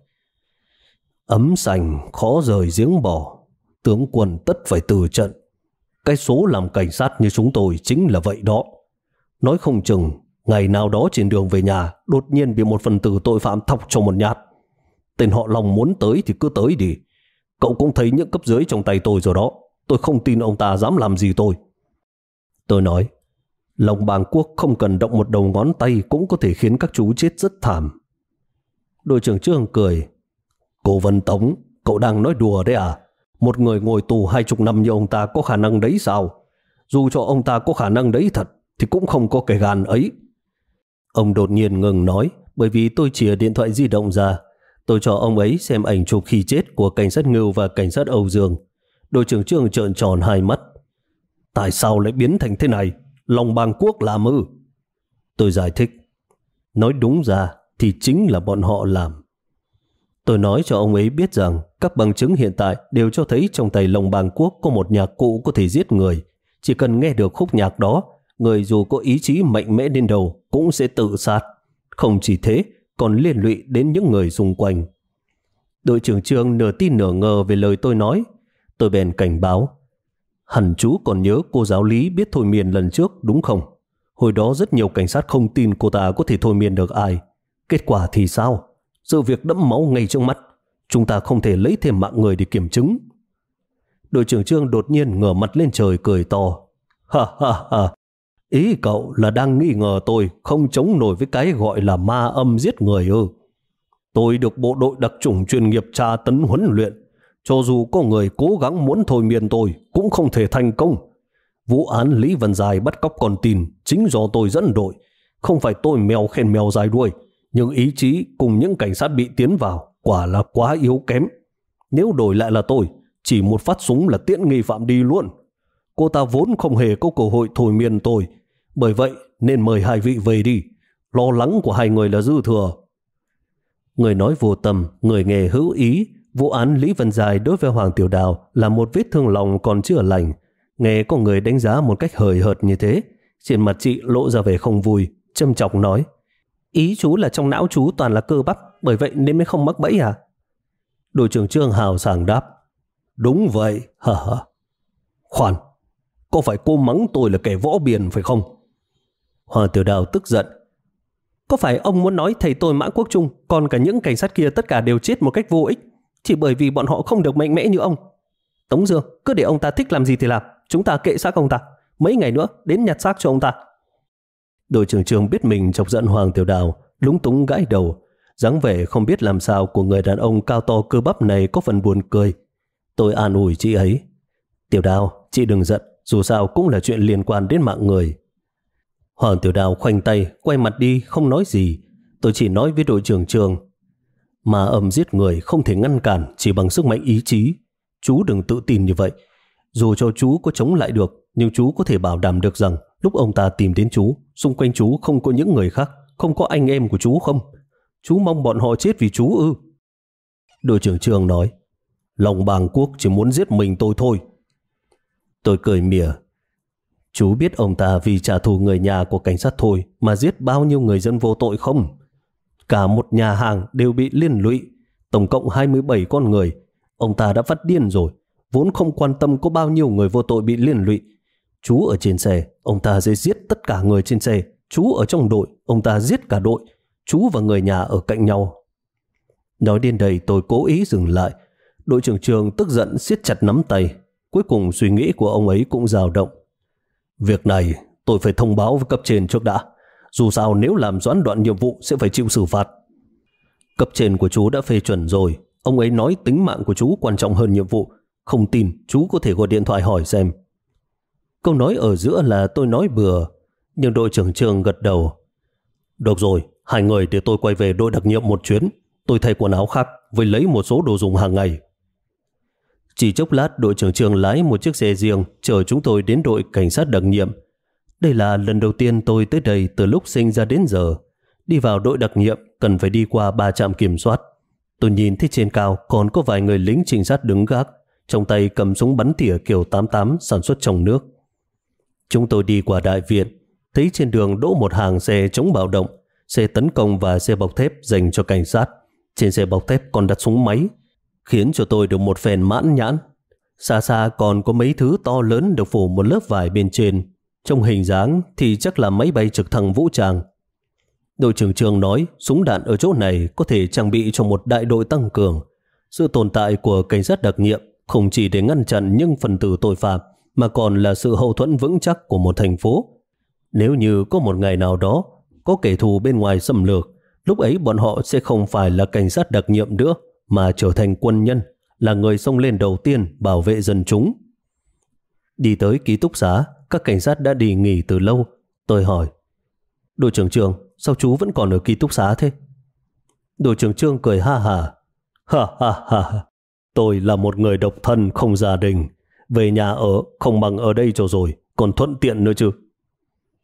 ấm sành khó rời giếng bỏ, tướng quân tất phải từ trận. Cái số làm cảnh sát như chúng tôi chính là vậy đó. Nói không chừng ngày nào đó trên đường về nhà đột nhiên bị một phần tử tội phạm thọc cho một nhát. Tên họ Long muốn tới thì cứ tới đi. Cậu cũng thấy những cấp dưới trong tay tôi rồi đó. Tôi không tin ông ta dám làm gì tôi. Tôi nói: Long Bang Quốc không cần động một đầu ngón tay cũng có thể khiến các chú chết rất thảm. Đội trưởng Trương cười: Cô Vân Tống, cậu đang nói đùa đấy à? Một người ngồi tù 20 năm như ông ta có khả năng đấy sao? Dù cho ông ta có khả năng đấy thật thì cũng không có cái gan ấy. Ông đột nhiên ngừng nói bởi vì tôi chìa điện thoại di động ra. Tôi cho ông ấy xem ảnh chụp khi chết của cảnh sát Ngưu và cảnh sát Âu Dương. Đội trưởng Trương trợn tròn hai mắt: tại sao lại biến thành thế này? Long Bang Quốc làm ư? Tôi giải thích: Nói đúng ra thì chính là bọn họ làm. Tôi nói cho ông ấy biết rằng các bằng chứng hiện tại đều cho thấy trong tay Long Bang Quốc có một nhạc cụ có thể giết người. Chỉ cần nghe được khúc nhạc đó, người dù có ý chí mạnh mẽ đến đâu cũng sẽ tự sát. Không chỉ thế, còn liên lụy đến những người xung quanh. Đội trưởng Trương nửa tin nửa ngờ về lời tôi nói. Tôi bèn cảnh báo: hẳn chú còn nhớ cô giáo Lý biết thôi miên lần trước đúng không? Hồi đó rất nhiều cảnh sát không tin cô ta có thể thôi miên được ai. Kết quả thì sao? Sự việc đẫm máu ngay trước mắt. Chúng ta không thể lấy thêm mạng người để kiểm chứng. Đội trưởng Trương đột nhiên ngửa mặt lên trời cười to. Ha ha ha, ý cậu là đang nghi ngờ tôi không chống nổi với cái gọi là ma âm giết người ư? Tôi được bộ đội đặc chủng chuyên nghiệp tra tấn huấn luyện. Cho dù có người cố gắng muốn thôi miên tôi cũng không thể thành công. Vụ án Lý Văn Dài bắt cóc con tin chính do tôi dẫn đội. Không phải tôi mèo khen mèo dài đuôi, nhưng ý chí cùng những cảnh sát bị tiến vào quả là quá yếu kém. Nếu đổi lại là tôi, chỉ một phát súng là tiễn nghi phạm đi luôn. Cô ta vốn không hề có cơ hội thôi miên tôi. Bởi vậy nên mời hai vị về đi. Lo lắng của hai người là dư thừa. Người nói vô tâm, người nghe hữu ý. Vụ án Lý Văn Dài đối với Hoàng Tiểu Đào là một vết thương lòng còn chưa lành. Nghe có người đánh giá một cách hời hợt như thế, trên mặt chị lộ ra vẻ không vui, châm chọc nói: ý chú là trong não chú toàn là cơ bắp, bởi vậy nên mới không mắc bẫy à? Đội trưởng Trương hào sảng đáp: đúng vậy. Hả hả. Khoan, có phải cô mắng tôi là kẻ võ biền phải không? Hoàng Tiểu Đào tức giận: có phải ông muốn nói thầy tôi Mã Quốc Trung còn cả những cảnh sát kia tất cả đều chết một cách vô ích chỉ bởi vì bọn họ không được mạnh mẽ như ông? Tống Dương, cứ để ông ta thích làm gì thì làm, chúng ta kệ xác ông ta, mấy ngày nữa đến nhặt xác cho ông ta. Đội trưởng Trương biết mình chọc giận Hoàng Tiểu Đào, lúng túng gãi đầu. Dáng vẻ không biết làm sao của người đàn ông cao to cơ bắp này có phần buồn cười. Tôi an ủi chị ấy: Tiểu Đào, chị đừng giận, dù sao cũng là chuyện liên quan đến mạng người. Hoàng Tiểu Đào khoanh tay quay mặt đi không nói gì. Tôi chỉ nói với đội trưởng Trương: ma âm giết người không thể ngăn cản chỉ bằng sức mạnh ý chí. Chú đừng tự tin như vậy. Dù cho chú có chống lại được, nhưng chú có thể bảo đảm được rằng lúc ông ta tìm đến chú, xung quanh chú không có những người khác, không có anh em của chú không? Chú mong bọn họ chết vì chú ư? Đội trưởng Trương nói: Long Bang Quốc chỉ muốn giết mình tôi thôi. Tôi cười mỉa: chú biết ông ta vì trả thù người nhà của cảnh sát thôi mà giết bao nhiêu người dân vô tội không? Cả một nhà hàng đều bị liên lụy, tổng cộng 27 con người. Ông ta đã phát điên rồi, vốn không quan tâm có bao nhiêu người vô tội bị liên lụy. Chú ở trên xe, ông ta sẽ giết tất cả người trên xe. Chú ở trong đội, ông ta giết cả đội. Chú và người nhà ở cạnh nhau. Nói đến đây tôi cố ý dừng lại. Đội trưởng Trương tức giận siết chặt nắm tay. Cuối cùng suy nghĩ của ông ấy cũng dao động. Việc này tôi phải thông báo với cấp trên trước đã. Dù sao nếu làm gián đoạn nhiệm vụ sẽ phải chịu xử phạt. Cấp trên của chú đã phê chuẩn rồi. Ông ấy nói tính mạng của chú quan trọng hơn nhiệm vụ. Không tin chú có thể gọi điện thoại hỏi xem. Câu nói ở giữa là tôi nói bừa, nhưng đội trưởng Trương gật đầu. Được rồi, hai người để tôi quay về đội đặc nhiệm một chuyến. Tôi thay quần áo khác với lấy một số đồ dùng hàng ngày. Chỉ chốc lát đội trưởng Trương lái một chiếc xe riêng chở chúng tôi đến đội cảnh sát đặc nhiệm. Đây là lần đầu tiên tôi tới đây từ lúc sinh ra đến giờ. Đi vào đội đặc nhiệm cần phải đi qua 3 trạm kiểm soát. Tôi nhìn thấy trên cao còn có vài người lính trinh sát đứng gác, trong tay cầm súng bắn tỉa kiểu 88 sản xuất trong nước. Chúng tôi đi qua đại viện, thấy trên đường đỗ một hàng xe chống bạo động, xe tấn công và xe bọc thép dành cho cảnh sát. Trên xe bọc thép còn đặt súng máy, khiến cho tôi được một phen mãn nhãn. Xa xa còn có mấy thứ to lớn được phủ một lớp vải bên trên. Trong hình dáng thì chắc là máy bay trực thăng vũ trang. Đội trưởng Trương nói súng đạn ở chỗ này có thể trang bị cho một đại đội tăng cường. Sự tồn tại của cảnh sát đặc nhiệm không chỉ để ngăn chặn những phần tử tội phạm, mà còn là sự hậu thuẫn vững chắc của một thành phố. Nếu như có một ngày nào đó có kẻ thù bên ngoài xâm lược, lúc ấy bọn họ sẽ không phải là cảnh sát đặc nhiệm nữa, mà trở thành quân nhân, là người xông lên đầu tiên bảo vệ dân chúng. Đi tới ký túc xá, các cảnh sát đã đi nghỉ từ lâu. Tôi hỏi: Đội trưởng Trương, sao chú vẫn còn ở ký túc xá thế? Đội trưởng Trương cười ha hả: Ha ha ha, tôi là một người độc thân không gia đình, về nhà ở không bằng ở đây cho rồi, còn thuận tiện nữa chứ.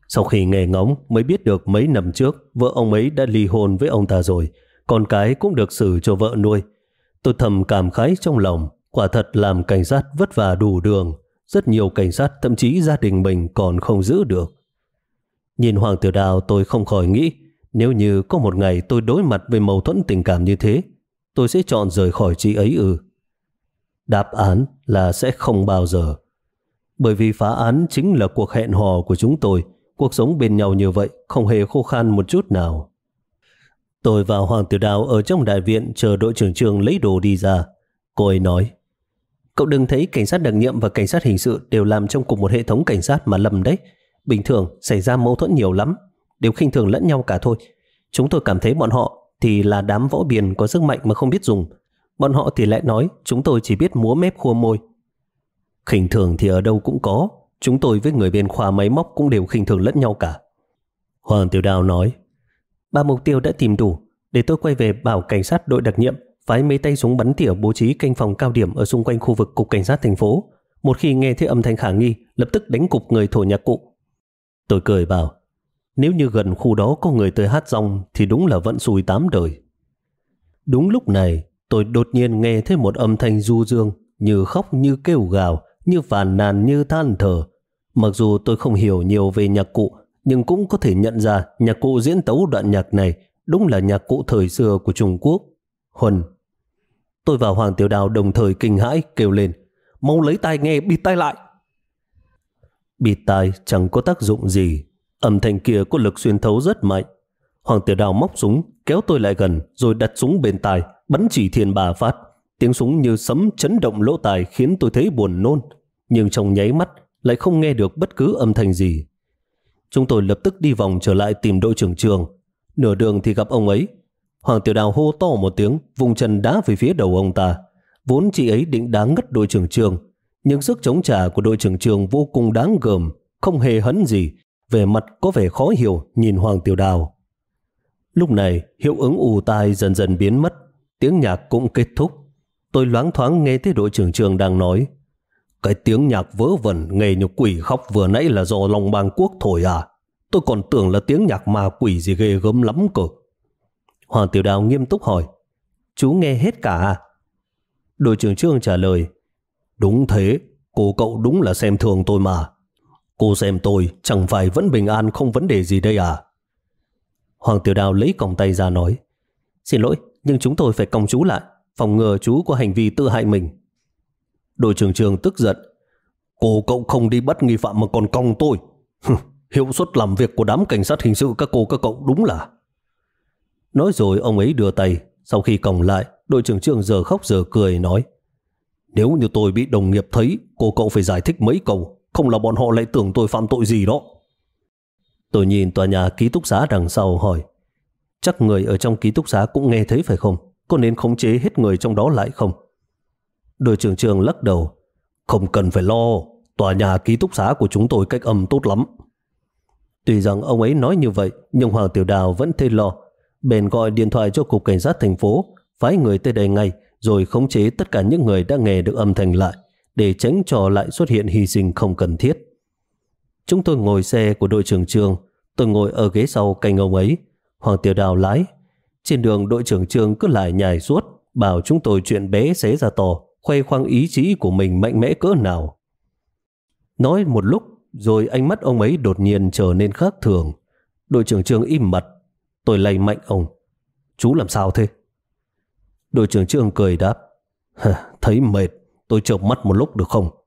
Sau khi nghe ngóng mới biết được mấy năm trước vợ ông ấy đã ly hôn với ông ta rồi, con cái cũng được xử cho vợ nuôi. Tôi thầm cảm khái trong lòng, quả thật làm cảnh sát vất vả đủ đường. Rất nhiều cảnh sát thậm chí gia đình mình còn không giữ được. Nhìn Hoàng Tiểu Đào tôi không khỏi nghĩ, nếu như có một ngày tôi đối mặt với mâu thuẫn tình cảm như thế, tôi sẽ chọn rời khỏi chị ấy ư? Đáp án là sẽ không bao giờ. Bởi vì phá án chính là cuộc hẹn hò của chúng tôi. Cuộc sống bên nhau như vậy không hề khô khan một chút nào. Tôi và Hoàng Tiểu Đào ở trong đại viện chờ đội trưởng Trương lấy đồ đi ra. Cô ấy nói, cậu đừng thấy cảnh sát đặc nhiệm và cảnh sát hình sự đều làm trong cùng một hệ thống cảnh sát mà lầm đấy. Bình thường xảy ra mâu thuẫn nhiều lắm, đều khinh thường lẫn nhau cả thôi. Chúng tôi cảm thấy bọn họ thì là đám võ biền có sức mạnh mà không biết dùng. Bọn họ thì lại nói chúng tôi chỉ biết múa mép khua môi. Khinh thường thì ở đâu cũng có. Chúng tôi với người bên khoa máy móc cũng đều khinh thường lẫn nhau cả. Hoàng Tiểu Đào nói, 3 mục tiêu đã tìm đủ, để tôi quay về bảo cảnh sát đội đặc nhiệm phái mấy tay súng bắn tỉa bố trí canh phòng cao điểm ở xung quanh khu vực cục cảnh sát thành phố. Một khi nghe thấy âm thanh khả nghi, lập tức đánh cục người thổi nhạc cụ. Tôi cười bảo, nếu như gần khu đó có người tới hát rong thì đúng là vận xui 8 đời. Đúng lúc này, tôi đột nhiên nghe thấy một âm thanh du dương, như khóc như kêu gào, như phàn nàn như than thở. Mặc dù tôi không hiểu nhiều về nhạc cụ, nhưng cũng có thể nhận ra nhạc cụ diễn tấu đoạn nhạc này đúng là nhạc cụ thời xưa của Trung Quốc. Huân. Tôi và Hoàng Tiểu Đào đồng thời kinh hãi kêu lên, mau lấy tai nghe bịt tai lại. Bịt tai chẳng có tác dụng gì. Âm thanh kia có lực xuyên thấu rất mạnh. Hoàng Tiểu Đào móc súng kéo tôi lại gần, rồi đặt súng bên tai bắn chỉ thiên 3 phát. Tiếng súng như sấm chấn động lỗ tai khiến tôi thấy buồn nôn, nhưng trong nháy mắt lại không nghe được bất cứ âm thanh gì. Chúng tôi lập tức đi vòng trở lại tìm đội trưởng Trường. Nửa đường thì gặp ông ấy. Hoàng Tiểu Đào hô to một tiếng, vùng chân đá về phía đầu ông ta. Vốn chị ấy định đá ngất đội trưởng Trường, nhưng sức chống trả của đội trưởng Trường vô cùng đáng gờm, không hề hấn gì, vẻ mặt có vẻ khó hiểu nhìn Hoàng Tiểu Đào. Lúc này hiệu ứng ù tai dần dần biến mất, tiếng nhạc cũng kết thúc. Tôi loáng thoáng nghe thấy đội trưởng Trường đang nói, cái tiếng nhạc vớ vẩn nghe như quỷ khóc vừa nãy là do Long Bang Quốc thổi à? Tôi còn tưởng là tiếng nhạc ma quỷ gì ghê gớm lắm cơ. Hoàng Tiểu Đào nghiêm túc hỏi, chú nghe hết cả à? Đội trưởng Trương trả lời, đúng thế, cô cậu đúng là xem thường tôi mà. Cô xem tôi chẳng phải vẫn bình an không vấn đề gì đây à? Hoàng Tiểu Đào lấy còng tay ra nói, xin lỗi, nhưng chúng tôi phải còng chú lại, phòng ngừa chú có hành vi tự hại mình. Đội trưởng Trương tức giận, cô cậu không đi bắt nghi phạm mà còn còng tôi. Hiệu suất làm việc của đám cảnh sát hình sự các cậu đúng là. Nói rồi ông ấy đưa tay. Sau khi còng lại, đội trưởng Trương giờ khóc giờ cười nói, nếu như tôi bị đồng nghiệp thấy, cô cậu phải giải thích mấy câu, không là bọn họ lại tưởng tôi phạm tội gì đó. Tôi nhìn tòa nhà ký túc xá đằng sau hỏi, chắc người ở trong ký túc xá cũng nghe thấy phải không? Có nên khống chế hết người trong đó lại không? Đội trưởng Trương lắc đầu, không cần phải lo, tòa nhà ký túc xá của chúng tôi cách âm tốt lắm. Tuy rằng ông ấy nói như vậy, nhưng Hoàng Tiểu Đào vẫn thấy lo. Bèn gọi điện thoại cho cục cảnh sát thành phố, phái người tới đây ngay, rồi khống chế tất cả những người đã nghe được âm thanh lại, để tránh cho lại xuất hiện hy sinh không cần thiết. Chúng tôi ngồi xe của đội trưởng Trương, tôi ngồi ở ghế sau cạnh ông ấy, Hoàng Tiểu Đào lái. Trên đường đội trưởng Trương cứ lại nhải suốt, bảo chúng tôi chuyện bé xé ra to, khoe khoang ý chí của mình mạnh mẽ cỡ nào. Nói một lúc, rồi ánh mắt ông ấy đột nhiên trở nên khác thường. Đội trưởng Trương im bặt. Tôi lay mạnh ông, chú làm sao thế? Đội trưởng Trương cười đáp, thấy mệt, tôi chợp mắt một lúc được không?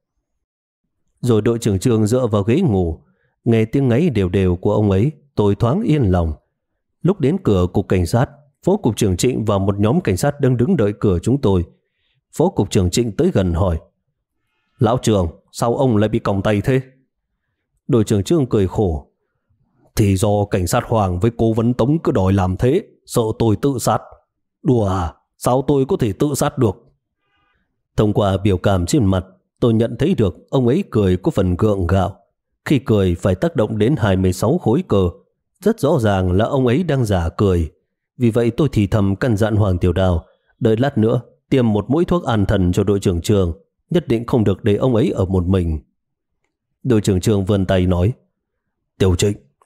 Rồi đội trưởng Trương dựa vào ghế ngủ. Nghe tiếng ngáy đều đều của ông ấy, tôi thoáng yên lòng. Lúc đến cửa cục cảnh sát, phó cục trưởng Trịnh và một nhóm cảnh sát đang đứng đợi cửa chúng tôi. Phó cục trưởng Trịnh tới gần hỏi, lão trưởng, sao ông lại bị còng tay thế? Đội trưởng Trương cười khổ, thì do cảnh sát Hoàng với cố vấn Tống cứ đòi làm thế, sợ tôi tự sát. Đùa à, sao tôi có thể tự sát được? Thông qua biểu cảm trên mặt, tôi nhận thấy được ông ấy cười có phần gượng gạo. Khi cười phải tác động đến 26 khối cơ. Rất rõ ràng là ông ấy đang giả cười. Vì vậy tôi thì thầm căn dặn Hoàng Tiểu Đào, đợi lát nữa tiêm một mũi thuốc an thần cho đội trưởng Trường, nhất định không được để ông ấy ở một mình. Đội trưởng Trường vươn tay nói, Tiểu Trịnh,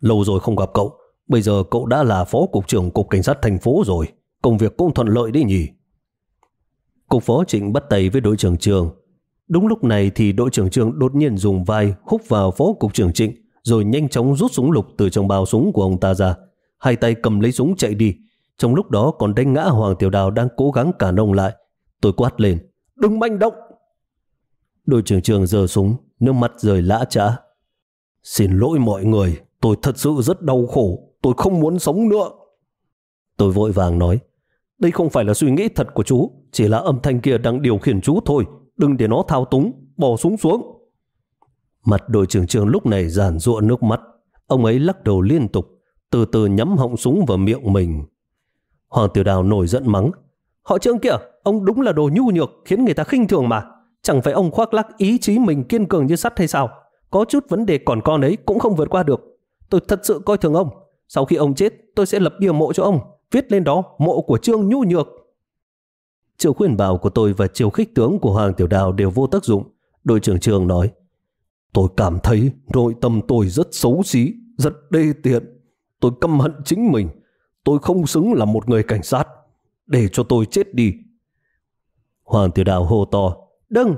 lâu rồi không gặp cậu. Bây giờ cậu đã là phó cục trưởng cục cảnh sát thành phố rồi. Công việc cũng thuận lợi đấy nhỉ? Cục phó Trịnh bắt tay với đội trưởng Trường. Đúng lúc này thì đội trưởng Trường đột nhiên dùng vai húc vào phó cục trưởng Trịnh, rồi nhanh chóng rút súng lục từ trong bao súng của ông ta ra. Hai tay cầm lấy súng chạy đi. Trong lúc đó còn đánh ngã Hoàng Tiểu Đào đang cố gắng cản ông lại. Tôi quát lên: đừng manh động! Đội trưởng Trường giơ súng, nước mắt rơi lã chã. Xin lỗi mọi người, tôi thật sự rất đau khổ, tôi không muốn sống nữa. Tôi vội vàng nói: đây không phải là suy nghĩ thật của chú, chỉ là âm thanh kia đang điều khiển chú thôi, đừng để nó thao túng, bỏ súng xuống. Mặt đội trưởng Trường lúc này giàn giụa nước mắt, ông ấy lắc đầu liên tục, từ từ nhắm họng súng vào miệng mình. Hoàng Tiểu Đào nổi giận mắng: họ Trương kìa, ông đúng là đồ nhu nhược, khiến người ta khinh thường mà. Chẳng phải ông khoác lác ý chí mình kiên cường như sắt hay sao? Có chút vấn đề còn con ấy cũng không vượt qua được. Tôi thật sự coi thường ông. Sau khi ông chết, tôi sẽ lập bia mộ cho ông, viết lên đó mộ của Trương nhu nhược. Chiều khuyên bảo của tôi và chiều khích tướng của Hoàng Tiểu Đào đều vô tác dụng. Đội trưởng Trường nói: tôi cảm thấy nội tâm tôi rất xấu xí, rất đê tiện. Tôi căm hận chính mình. Tôi không xứng là một người cảnh sát. Để cho tôi chết đi. Hoàng Tiểu Đào hô to: đừng!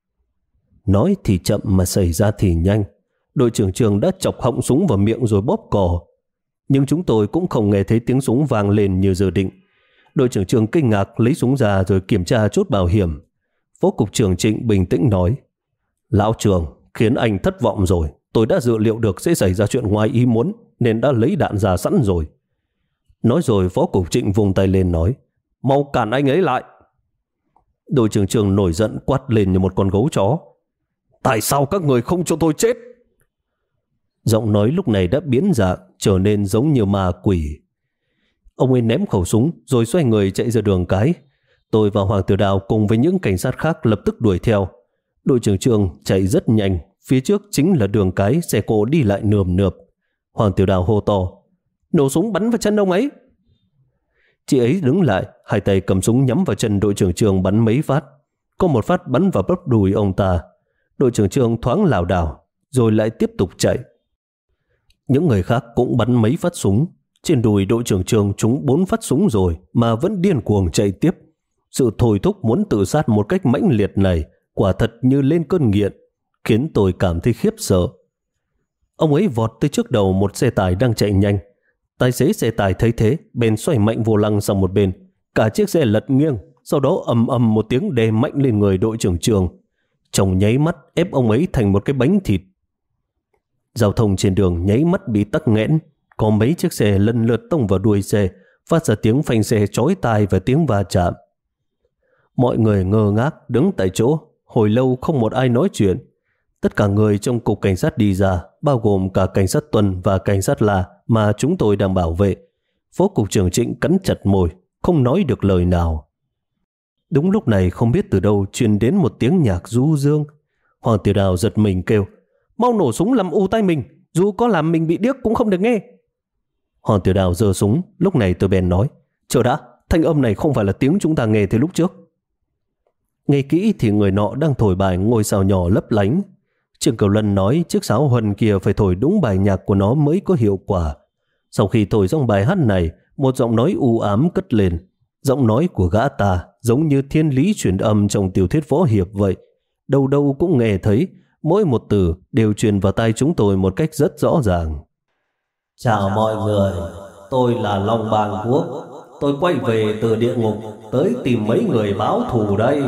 Nói thì chậm mà xảy ra thì nhanh. Đội trưởng Trường đã chọc họng súng vào miệng rồi bóp cò. Nhưng chúng tôi cũng không nghe thấy tiếng súng vang lên như dự định. Đội trưởng Trường kinh ngạc lấy súng ra rồi kiểm tra chốt bảo hiểm. Phó cục trưởng Trịnh bình tĩnh nói: lão Trường, khiến anh thất vọng rồi. Tôi đã dự liệu được sẽ xảy ra chuyện ngoài ý muốn nên đã lấy đạn ra sẵn rồi. Nói rồi Phó cục Trịnh vùng tay lên nói: mau cản anh ấy lại. Đội trưởng Trường nổi giận quát lên như một con gấu chó: tại sao các người không cho tôi chết? Giọng nói lúc này đã biến dạng, trở nên giống như ma quỷ. Ông ấy ném khẩu súng rồi xoay người chạy ra đường cái. Tôi và Hoàng Tiểu Đào cùng với những cảnh sát khác lập tức đuổi theo. Đội trưởng Trường chạy rất nhanh, phía trước chính là đường cái, xe cộ đi lại nườm nượp. Hoàng Tiểu Đào hô to: nổ súng bắn vào chân ông ấy! Chị ấy đứng lại, hai tay cầm súng nhắm vào chân đội trưởng Trường bắn mấy phát. Có một phát bắn vào bắp đùi ông ta. Đội trưởng Trường thoáng lảo đảo rồi lại tiếp tục chạy. Những người khác cũng bắn mấy phát súng. Trên đùi đội trưởng Trường trúng 4 phát súng rồi mà vẫn điên cuồng chạy tiếp. Sự thôi thúc muốn tự sát một cách mãnh liệt này quả thật như lên cơn nghiện, khiến tôi cảm thấy khiếp sợ. Ông ấy vọt tới trước đầu một xe tải đang chạy nhanh. Tài xế xe tải thấy thế bèn xoay mạnh vô lăng sang một bên. Cả chiếc xe lật nghiêng, sau đó ầm ầm một tiếng đè mạnh lên người đội trưởng Trường. Trong nháy mắt ép ông ấy thành một cái bánh thịt. Giao thông trên đường nháy mắt bị tắc nghẽn. Có mấy chiếc xe lần lượt tông vào đuôi xe, phát ra tiếng phanh xe chói tai và tiếng va chạm. Mọi người ngơ ngác đứng tại chỗ, hồi lâu không một ai nói chuyện. Tất cả người trong cục cảnh sát đi ra, bao gồm cả cảnh sát tuần và cảnh sát La mà chúng tôi đang bảo vệ. Phó cục trưởng Trịnh cắn chặt môi, không nói được lời nào. Đúng lúc này không biết từ đâu truyền đến một tiếng nhạc du dương. Hoàng Tiểu Đào giật mình kêu: mau nổ súng làm u tai mình, dù có làm mình bị điếc cũng không được nghe. Hoàng Tiểu Đào giơ súng. Lúc này tôi bèn nói: chờ đã, thanh âm này không phải là tiếng chúng ta nghe từ lúc trước. Nghe kỹ thì người nọ đang thổi bài Ngôi Sao Nhỏ Lấp Lánh. Trương Cửu Lân nói chiếc sáo huân kia phải thổi đúng bài nhạc của nó mới có hiệu quả. Sau khi thổi xong bài hát này, một giọng nói u ám cất lên. Giọng nói của gã ta giống như thiên lý truyền âm trong tiểu thuyết võ hiệp vậy. Đâu đâu cũng nghe thấy, mỗi một từ đều truyền vào tai chúng tôi một cách rất rõ ràng. Chào mọi người, tôi là Long Bang Quốc. Tôi quay về từ địa ngục tới tìm mấy người báo thù đây.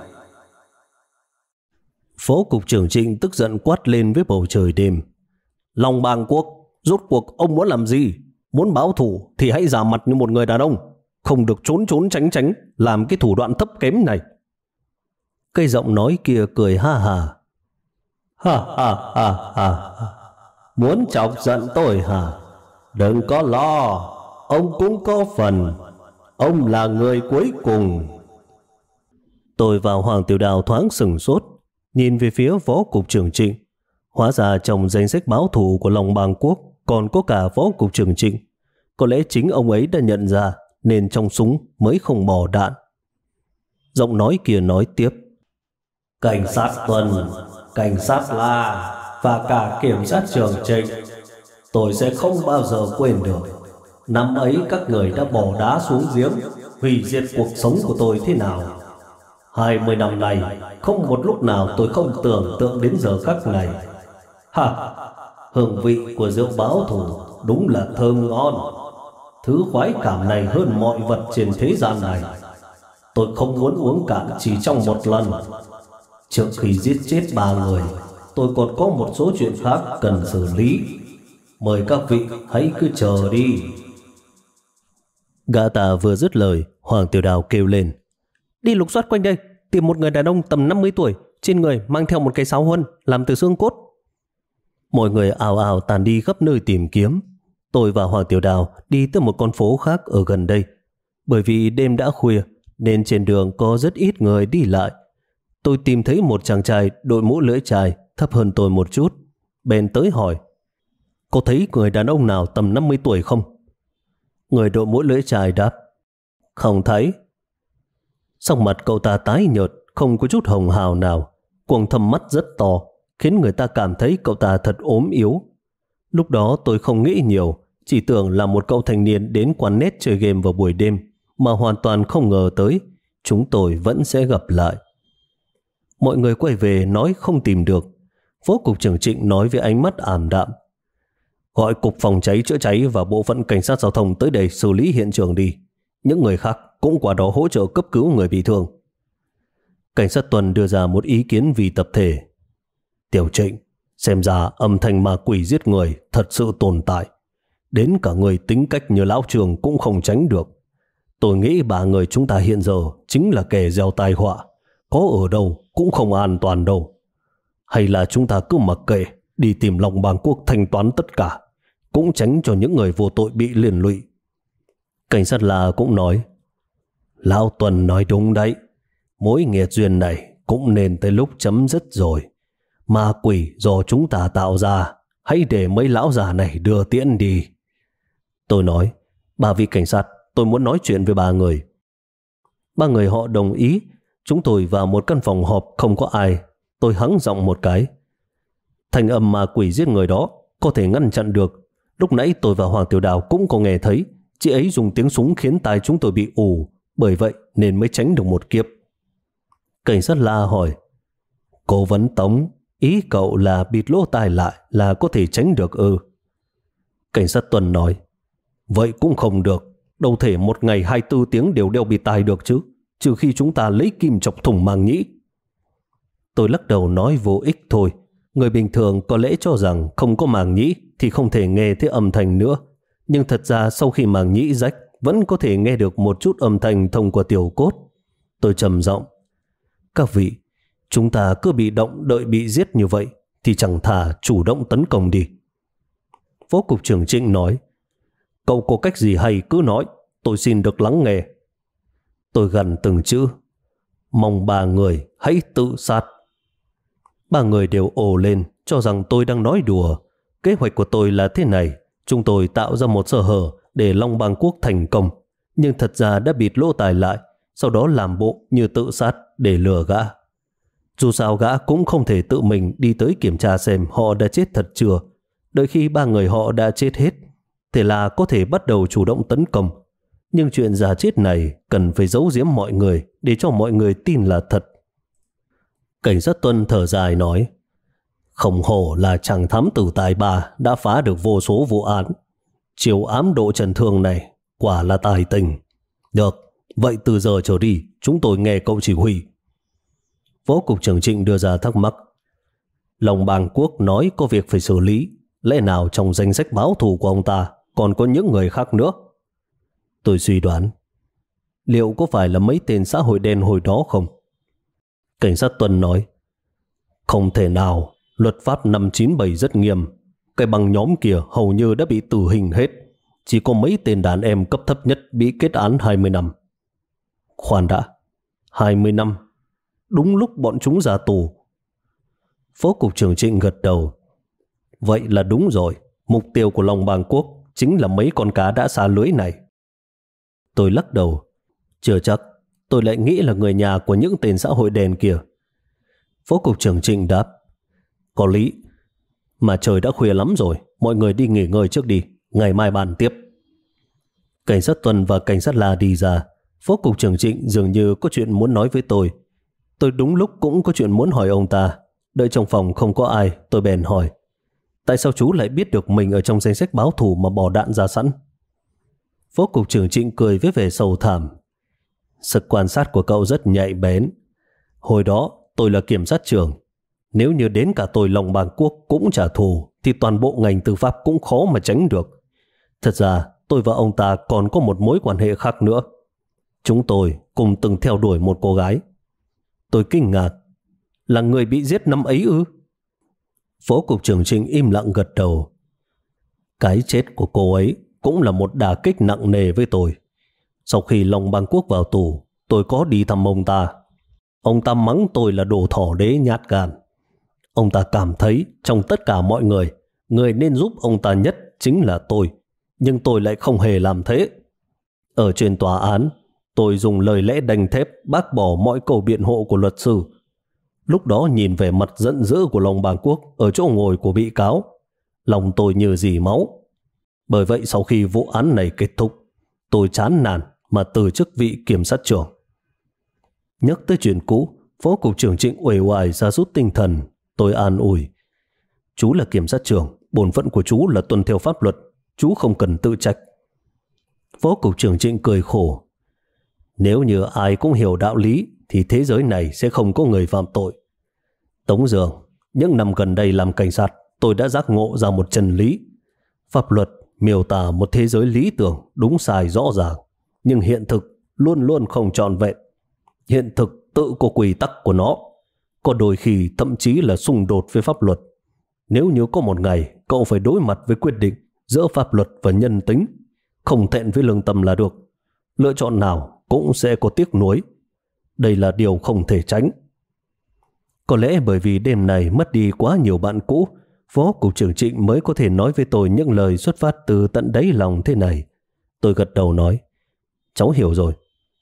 Phó cục trưởng Trịnh tức giận quát lên với bầu trời đêm: Long Bang Quốc, rốt cuộc ông muốn làm gì? Muốn báo thù thì hãy giả mặt như một người đàn ông, không được trốn trốn tránh tránh làm cái thủ đoạn thấp kém này. Cây giọng nói kia cười ha ha. Ha ha ha ha. Muốn chọc giận tôi hả? Đừng có lo, ông cũng có phần. Ông là người cuối cùng. Tôi và Hoàng Tiểu Đào thoáng sửng sốt, nhìn về phía Phó cục trưởng Trịnh. Hóa ra trong danh sách báo thù của Long Bang Quốc còn có cả Phó cục trưởng Trịnh. Có lẽ chính ông ấy đã nhận ra nên trong súng mới không bỏ đạn. Giọng nói kia nói tiếp: cảnh sát tuần, cảnh sát La và cả kiểm sát trưởng Trịnh, Tôi sẽ không bao giờ quên được. Năm ấy các người đã bỏ đá xuống giếng, hủy diệt cuộc sống của tôi thế nào. 20 năm nay, không một lúc nào tôi không tưởng tượng đến giờ khắc này. Ha! Hương vị của rượu báo thù đúng là thơm ngon. Thứ khoái cảm này hơn mọi vật trên thế gian này. Tôi không muốn uống cạn chỉ trong một lần. Trước khi giết chết 3 người, tôi còn có một số chuyện khác cần xử lý. Mời các vị hãy cứ chờ đi. Gã ta vừa dứt lời, Hoàng Tiểu Đào kêu lên: Đi lục soát quanh đây, tìm một người đàn ông tầm 50 tuổi, trên người mang theo một cái sáo huân làm từ xương cốt. Mọi người ào ào tàn đi khắp nơi tìm kiếm. Tôi và Hoàng Tiểu Đào đi tới một con phố khác ở gần đây. Bởi vì đêm đã khuya nên trên đường có rất ít người đi lại. Tôi tìm thấy một chàng trai đội mũ lưỡi chai thấp hơn tôi một chút, bèn tới hỏi: Có thấy người đàn ông nào tầm 50 tuổi không? Người đội mũ lưỡi chai đáp: Không thấy. Sắc mặt cậu ta tái nhợt, không có chút hồng hào nào, quầng thâm mắt rất to, khiến người ta cảm thấy cậu ta thật ốm yếu. Lúc đó tôi không nghĩ nhiều, chỉ tưởng là một cậu thanh niên đến quán net chơi game vào buổi đêm, mà hoàn toàn không ngờ tới chúng tôi vẫn sẽ gặp lại. Mọi người quay về nói không tìm được. Phó cục trưởng Trịnh nói với ánh mắt ảm đạm: Gọi cục phòng cháy chữa cháy và bộ phận cảnh sát giao thông tới đây xử lý hiện trường đi. Những người khác cũng qua đó hỗ trợ cấp cứu người bị thương. Cảnh sát tuần đưa ra một ý kiến vì tập thể: Tiểu Trịnh, xem ra âm thanh ma quỷ giết người thật sự tồn tại. Đến cả người tính cách như lão Trường cũng không tránh được. Tôi nghĩ 3 người chúng ta hiện giờ chính là kẻ gieo tai họa. Có ở đâu cũng không an toàn đâu. Hay là chúng ta cứ mặc kệ, đi tìm Long Bang Quốc thanh toán tất cả, cũng tránh cho những người vô tội bị liên lụy. Cảnh sát là cũng nói: Lão Tuần nói đúng đấy. Mối nghiệt duyên này cũng nên tới lúc chấm dứt rồi. Ma quỷ do chúng ta tạo ra, hãy để mấy lão già này đưa tiễn đi. Tôi nói: 3 vị cảnh sát, tôi muốn nói chuyện với 3 người. 3 người họ đồng ý. Chúng tôi vào một căn phòng họp không có ai. Tôi hắng giọng một cái: Thanh âm ma quỷ giết người đó có thể ngăn chặn được. Lúc nãy tôi và Hoàng Tiểu Đào cũng có nghe thấy. Chị ấy dùng tiếng súng khiến tai chúng tôi bị ù, bởi vậy nên mới tránh được một kiếp. Cảnh sát la hỏi: Cố vấn Tống, ý cậu là bịt lỗ tai lại là có thể tránh được ư? Cảnh sát Tuần nói: Vậy cũng không được. Đâu thể một ngày 24 tiếng đều đeo bịt tai được chứ, trừ khi chúng ta lấy kim chọc thủng màng nhĩ. Tôi lắc đầu nói vô ích thôi. Người bình thường có lẽ cho rằng không có màng nhĩ thì không thể nghe thấy âm thanh nữa. Nhưng thật ra sau khi màng nhĩ rách vẫn có thể nghe được một chút âm thanh thông qua tiểu cốt. Tôi trầm giọng: Các vị, chúng ta cứ bị động đợi bị giết như vậy thì chẳng thà chủ động tấn công đi. Phó cục trưởng Trịnh nói: Cậu có cách gì hay cứ nói, tôi xin được lắng nghe. Tôi gằn từng chữ: Mong 3 người hãy tự sát. 3 người đều ồ lên, cho rằng tôi đang nói đùa. Kế hoạch của tôi là thế này: chúng tôi tạo ra một sơ hở để Long Bang Quốc thành công, nhưng thật ra đã bịt lỗ tai lại, sau đó làm bộ như tự sát để lừa gã. Dù sao gã cũng không thể tự mình đi tới kiểm tra xem họ đã chết thật chưa. Đợi khi 3 người họ đã chết hết, thế là có thể bắt đầu chủ động tấn công. Nhưng chuyện giả chết này cần phải giấu giếm mọi người để cho mọi người tin là thật. Cảnh sát Tuân thở dài nói: Không hổ là chàng thám tử tài ba đã phá được vô số vụ án. Chiều ám độ trần thương này quả là tài tình. Được, vậy từ giờ trở đi chúng tôi nghe cậu chỉ huy. Phó cục trưởng Trịnh đưa ra thắc mắc: Long Bang Quốc nói có việc phải xử lý, lẽ nào trong danh sách báo thù của ông ta còn có những người khác nữa? Tôi suy đoán: Liệu có phải là mấy tên xã hội đen hồi đó không? Cảnh sát Tuân nói: Không thể nào, luật pháp 597 rất nghiêm. Cái băng nhóm kia hầu như đã bị tử hình hết. Chỉ có mấy tên đàn em cấp thấp nhất bị kết án 20 năm. Khoan đã, 20 năm? Đúng lúc bọn chúng ra tù. Phó cục trưởng Trịnh gật đầu: Vậy là đúng rồi. Mục tiêu của Long Bang Quốc chính là mấy con cá đã xa lưới này. Tôi lắc đầu: Chưa chắc, tôi lại nghĩ là người nhà của những tên xã hội đen kia. Phó cục trưởng Trịnh đáp: Có lý. Mà trời đã khuya lắm rồi, mọi người đi nghỉ ngơi trước đi, ngày mai bàn tiếp. Cảnh sát Tuần và cảnh sát La đi ra. Phó cục trưởng Trịnh dường như có chuyện muốn nói với tôi. Tôi đúng lúc cũng có chuyện muốn hỏi ông ta. Đợi trong phòng không có ai, tôi bèn hỏi: tại sao chú lại biết được mình ở trong danh sách báo thù mà bỏ đạn ra sẵn? Phó cục trưởng Trịnh cười với vẻ sầu thảm: sự quan sát của cậu rất nhạy bén. Hồi đó tôi là kiểm sát trưởng. Nếu như đến cả tôi Lòng Bàng Quốc cũng trả thù thì toàn bộ ngành tư pháp cũng khó mà tránh được. Thật ra tôi và ông ta còn có một mối quan hệ khác nữa. Chúng tôi cùng từng theo đuổi một cô gái. Tôi kinh ngạc: là người bị giết năm ấy ư? Phó cục trưởng Trịnh im lặng gật đầu. Cái chết của cô ấy cũng là một đả kích nặng nề với tôi. Sau khi Lòng Bàng Quốc vào tù, tôi có đi thăm ông ta. Ông ta mắng tôi là đồ thỏ đế nhát gan. Ông ta cảm thấy trong tất cả mọi người, người nên giúp ông ta nhất chính là tôi. Nhưng tôi lại không hề làm thế. Ở trên tòa án, tôi dùng lời lẽ đanh thép bác bỏ mọi câu biện hộ của luật sư. Lúc đó nhìn về mặt giận dữ của Lòng Bàng Quốc ở chỗ ngồi của bị cáo, lòng tôi như dì máu. Bởi vậy sau khi vụ án này kết thúc, tôi chán nản mà từ chức vị kiểm sát trưởng. Nhắc tới chuyện cũ, Phó cục trưởng Trịnh uể oải ra rút tinh thần. Tôi an ủi: chú là kiểm sát trưởng, bổn phận của chú là tuân theo pháp luật, chú không cần tự trách. Phó cục trưởng Trịnh cười khổ: nếu như ai cũng hiểu đạo lý thì thế giới này sẽ không có người phạm tội. Tống Dương, những năm gần đây làm cảnh sát, tôi đã giác ngộ ra một chân lý. Pháp luật miêu tả một thế giới lý tưởng đúng sai rõ ràng, nhưng hiện thực luôn luôn không trọn vẹn. Hiện thực tự có quy tắc của nó, có đôi khi thậm chí là xung đột với pháp luật. Nếu như có một ngày cậu phải đối mặt với quyết định giữa pháp luật và nhân tính, không thẹn với lương tâm là được. Lựa chọn nào cũng sẽ có tiếc nuối. Đây là điều không thể tránh. Có lẽ bởi vì đêm này mất đi quá nhiều bạn cũ, Phó cục trưởng Trịnh mới có thể nói với tôi những lời xuất phát từ tận đáy lòng thế này. Tôi gật đầu nói: cháu hiểu rồi.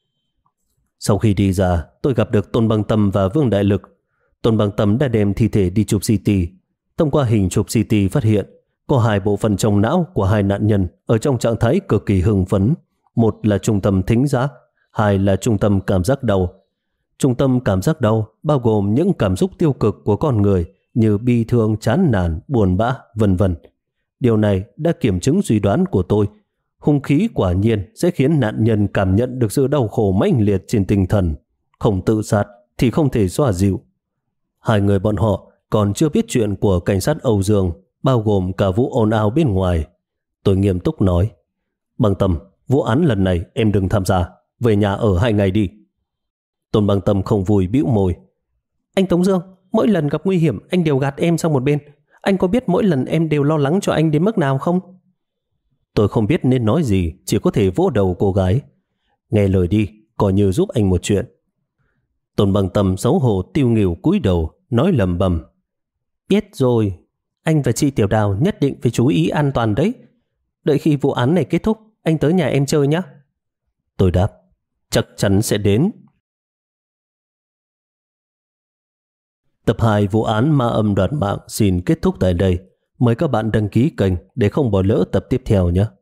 Sau khi đi ra, tôi gặp được Tôn Băng Tâm và Vương Đại Lực. Tôn Băng Tâm đã đem thi thể đi chụp CT. Thông qua hình chụp CT phát hiện có 2 bộ phận trong não của 2 nạn nhân ở trong trạng thái cực kỳ hưng phấn. Một là trung tâm thính giác, 2 là trung tâm cảm giác đau. Trung tâm cảm giác đau bao gồm những cảm xúc tiêu cực của con người như bi thương, chán nản, buồn bã, vân vân. Điều này đã kiểm chứng suy đoán của tôi. Hung khí quả nhiên sẽ khiến nạn nhân cảm nhận được sự đau khổ mãnh liệt trên tinh thần. Không tự sát thì không thể xoa dịu. 2 người bọn họ còn chưa biết chuyện của cảnh sát Âu Dương, bao gồm cả vụ ồn ào bên ngoài. Tôi nghiêm túc nói: Băng Tâm, vụ án lần này em đừng tham gia, về nhà ở 2 ngày đi. Tôn Băng Tâm không vui bĩu môi: anh Tống Dương, mỗi lần gặp nguy hiểm anh đều gạt em sang một bên. Anh có biết mỗi lần em đều lo lắng cho anh đến mức nào không? Tôi không biết nên nói gì, chỉ có thể vỗ đầu cô gái: nghe lời đi, coi như giúp anh một chuyện. Tôn Băng Tâm xấu hổ tiêu nghỉu cúi đầu, nói lầm bầm: biết rồi, anh và chị Tiểu Đào nhất định phải chú ý an toàn đấy. Đợi khi vụ án này kết thúc, anh tới nhà em chơi nhé. Tôi đáp: chắc chắn sẽ đến. Tập 2 vụ án ma âm đoạt mạng xin kết thúc tại đây. Mời các bạn đăng ký kênh để không bỏ lỡ tập tiếp theo nhé.